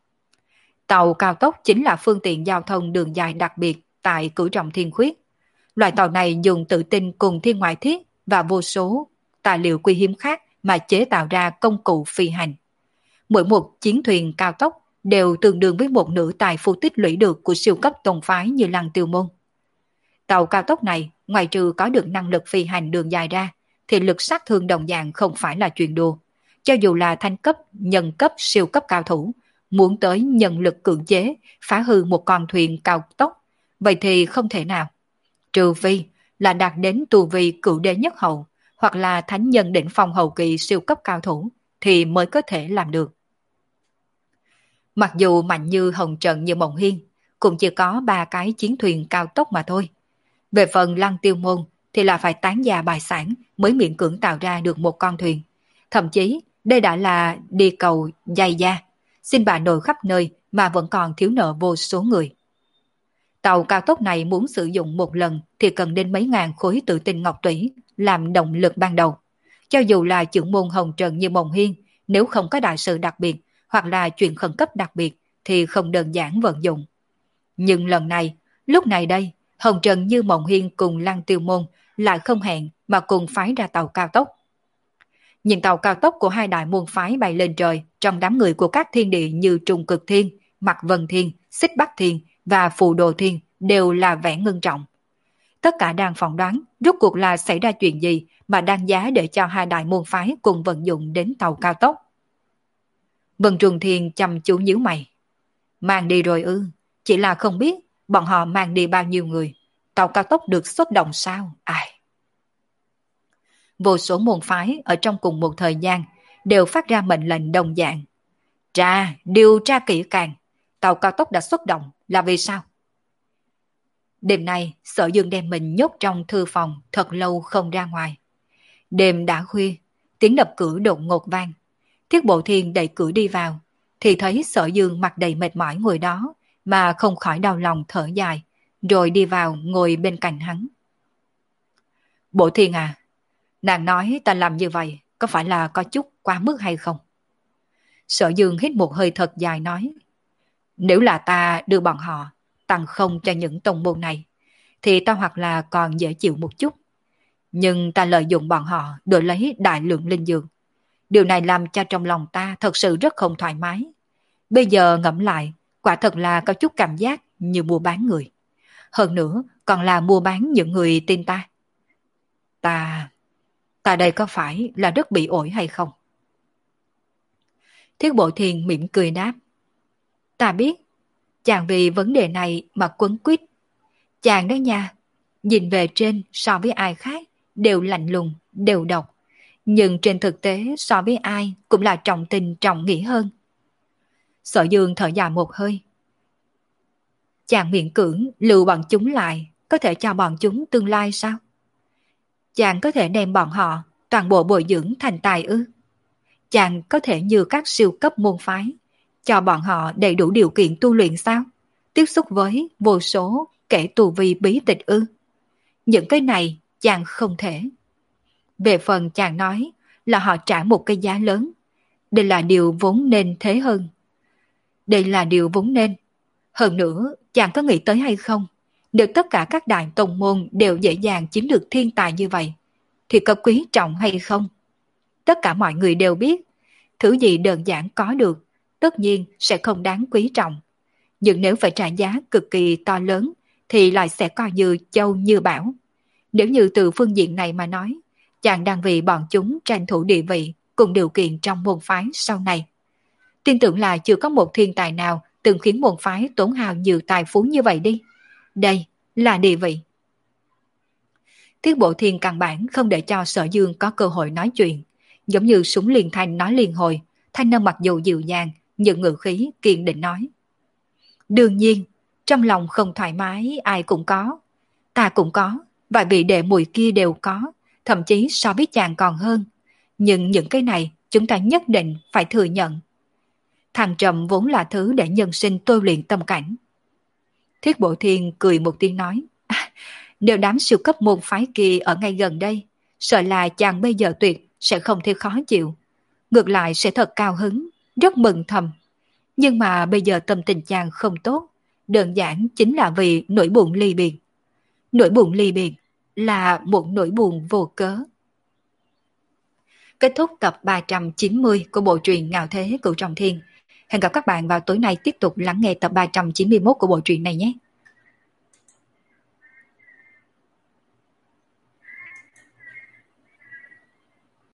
[SPEAKER 1] Tàu cao tốc chính là phương tiện giao thông đường dài đặc biệt tại Cửu Trọng Thiên Khuyết. Loại tàu này dùng tự tinh cùng thiên ngoại thiết và vô số tài liệu quý hiếm khác mà chế tạo ra công cụ phi hành. Mỗi một chiến thuyền cao tốc đều tương đương với một nửa tài phú tích lũy được của siêu cấp tông phái như Lăng Tiêu Môn. Tàu cao tốc này, ngoài trừ có được năng lực phi hành đường dài ra, thì lực sát thương đồng dạng không phải là chuyện đùa. Cho dù là thanh cấp, nhân cấp, siêu cấp cao thủ, muốn tới nhân lực cưỡng chế, phá hư một con thuyền cao tốc, vậy thì không thể nào. Trừ phi là đạt đến tu vi cửu đế nhất hậu, hoặc là thánh nhân đỉnh phong hậu kỳ siêu cấp cao thủ, thì mới có thể làm được. Mặc dù mạnh như Hồng Trần như Mộng Hiên, cũng chỉ có ba cái chiến thuyền cao tốc mà thôi. Về phần Lăng Tiêu Môn thì là phải tán gia bài sản mới miễn cưỡng tạo ra được một con thuyền. Thậm chí đây đã là đi cầu dày da, xin bà nội khắp nơi mà vẫn còn thiếu nợ vô số người. Tàu cao tốc này muốn sử dụng một lần thì cần đến mấy ngàn khối tự tinh ngọc tủy làm động lực ban đầu. Cho dù là trưởng môn Hồng Trần như Mộng Hiên, nếu không có đại sự đặc biệt hoặc là chuyện khẩn cấp đặc biệt thì không đơn giản vận dụng. Nhưng lần này, lúc này đây, Hồng Trần như Mộng Hiên cùng Lăng Tiêu Môn lại không hẹn mà cùng phái ra tàu cao tốc. Nhìn tàu cao tốc của hai đại môn phái bay lên trời trong đám người của các thiên địa như Trung Cực Thiên, Mạc Vân Thiên, Xích Bắc Thiên và Phù Đồ Thiên đều là vẻ ngưng trọng. Tất cả đang phỏng đoán rốt cuộc là xảy ra chuyện gì mà đang giá để cho hai đại môn phái cùng vận dụng đến tàu cao tốc. Vân Trùng Thiên chăm chú nhíu mày. Mang đi rồi ư, chỉ là không biết bọn họ mang đi bao nhiêu người, tàu cao tốc được xuất động sao, ai. Vô số môn phái ở trong cùng một thời gian đều phát ra mệnh lệnh đồng dạng. Tra, điều tra kỹ càng, tàu cao tốc đã xuất động là vì sao? Đêm nay, Sở Dương đem mình nhốt trong thư phòng thật lâu không ra ngoài. Đêm đã khuya, tiếng đập cửa đột ngột vang. Thiết Bộ Thiên đẩy cửa đi vào, thì thấy Sở Dương mặt đầy mệt mỏi ngồi đó, mà không khỏi đau lòng thở dài, rồi đi vào ngồi bên cạnh hắn. Bộ Thiên à, nàng nói ta làm như vậy có phải là có chút quá mức hay không? Sở Dương hít một hơi thật dài nói, nếu là ta đưa bọn họ tăng không cho những tông môn này, thì ta hoặc là còn dễ chịu một chút. Nhưng ta lợi dụng bọn họ đổi lấy đại lượng linh dược. Điều này làm cho trong lòng ta thật sự rất không thoải mái. Bây giờ ngẫm lại, quả thật là có chút cảm giác như mua bán người. Hơn nữa, còn là mua bán những người tin ta. Ta... ta đây có phải là rất bị ổi hay không? Thiết Bộ Thiên mỉm cười đáp. Ta biết, chàng vì vấn đề này mà quấn quýt. Chàng đó nha, nhìn về trên so với ai khác đều lạnh lùng, đều độc, nhưng trên thực tế so với ai cũng là trọng tình trọng nghĩa hơn. Sở Dương thở dài một hơi. Chàng miễn cưỡng lưu bọn chúng lại, có thể cho bọn chúng tương lai sao? Chàng có thể đem bọn họ toàn bộ bồi dưỡng thành tài ư? Chàng có thể như các siêu cấp môn phái, cho bọn họ đầy đủ điều kiện tu luyện sao? Tiếp xúc với vô số kẻ tù vi bí tịch ư? Những cái này chàng không thể. Về phần chàng nói là họ trả một cái giá lớn. Đây là điều vốn nên thế hơn. Đây là điều vốn nên. Hơn nữa, chàng có nghĩ tới hay không? Nếu tất cả các đại tông môn đều dễ dàng chiếm được thiên tài như vậy, thì có quý trọng hay không? Tất cả mọi người đều biết, thứ gì đơn giản có được, tất nhiên sẽ không đáng quý trọng. Nhưng nếu phải trả giá cực kỳ to lớn, thì lại sẽ coi như châu như bảo. Nếu như từ phương diện này mà nói, chàng đang vì bọn chúng tranh thủ địa vị cùng điều kiện trong môn phái sau này. Tin tưởng là chưa có một thiên tài nào từng khiến môn phái tốn hao nhiều tài phú như vậy đi. Đây là địa vị. Thiết Bộ Thiên căn bản không để cho Sở Dương có cơ hội nói chuyện, giống như súng liền thanh nói liên hồi, thanh âm mặc dù dịu dàng, nhưng ngữ khí kiên định nói. Đương nhiên, trong lòng không thoải mái ai cũng có, ta cũng có, vài vị đệ muội kia đều có, thậm chí so với chàng còn hơn. Nhưng những cái này chúng ta nhất định phải thừa nhận. Thằng trầm vốn là thứ để nhân sinh tôi luyện tâm cảnh. Thiết Bộ Thiên cười một tiếng nói. À, nếu đám siêu cấp môn phái kia ở ngay gần đây, sợ là chàng bây giờ tuyệt sẽ không thể khó chịu. Ngược lại sẽ thật cao hứng, rất mừng thầm. Nhưng mà bây giờ tâm tình chàng không tốt, đơn giản chính là vì nỗi buồn ly biệt. Nỗi buồn ly biệt là một nỗi buồn vô cớ. Kết thúc tập ba trăm chín mươi của bộ truyện Ngạo Thế Cửu Trọng Thiên. Hẹn gặp các bạn vào tối nay tiếp tục lắng nghe tập ba trăm chín mươi mốt của bộ truyện này nhé.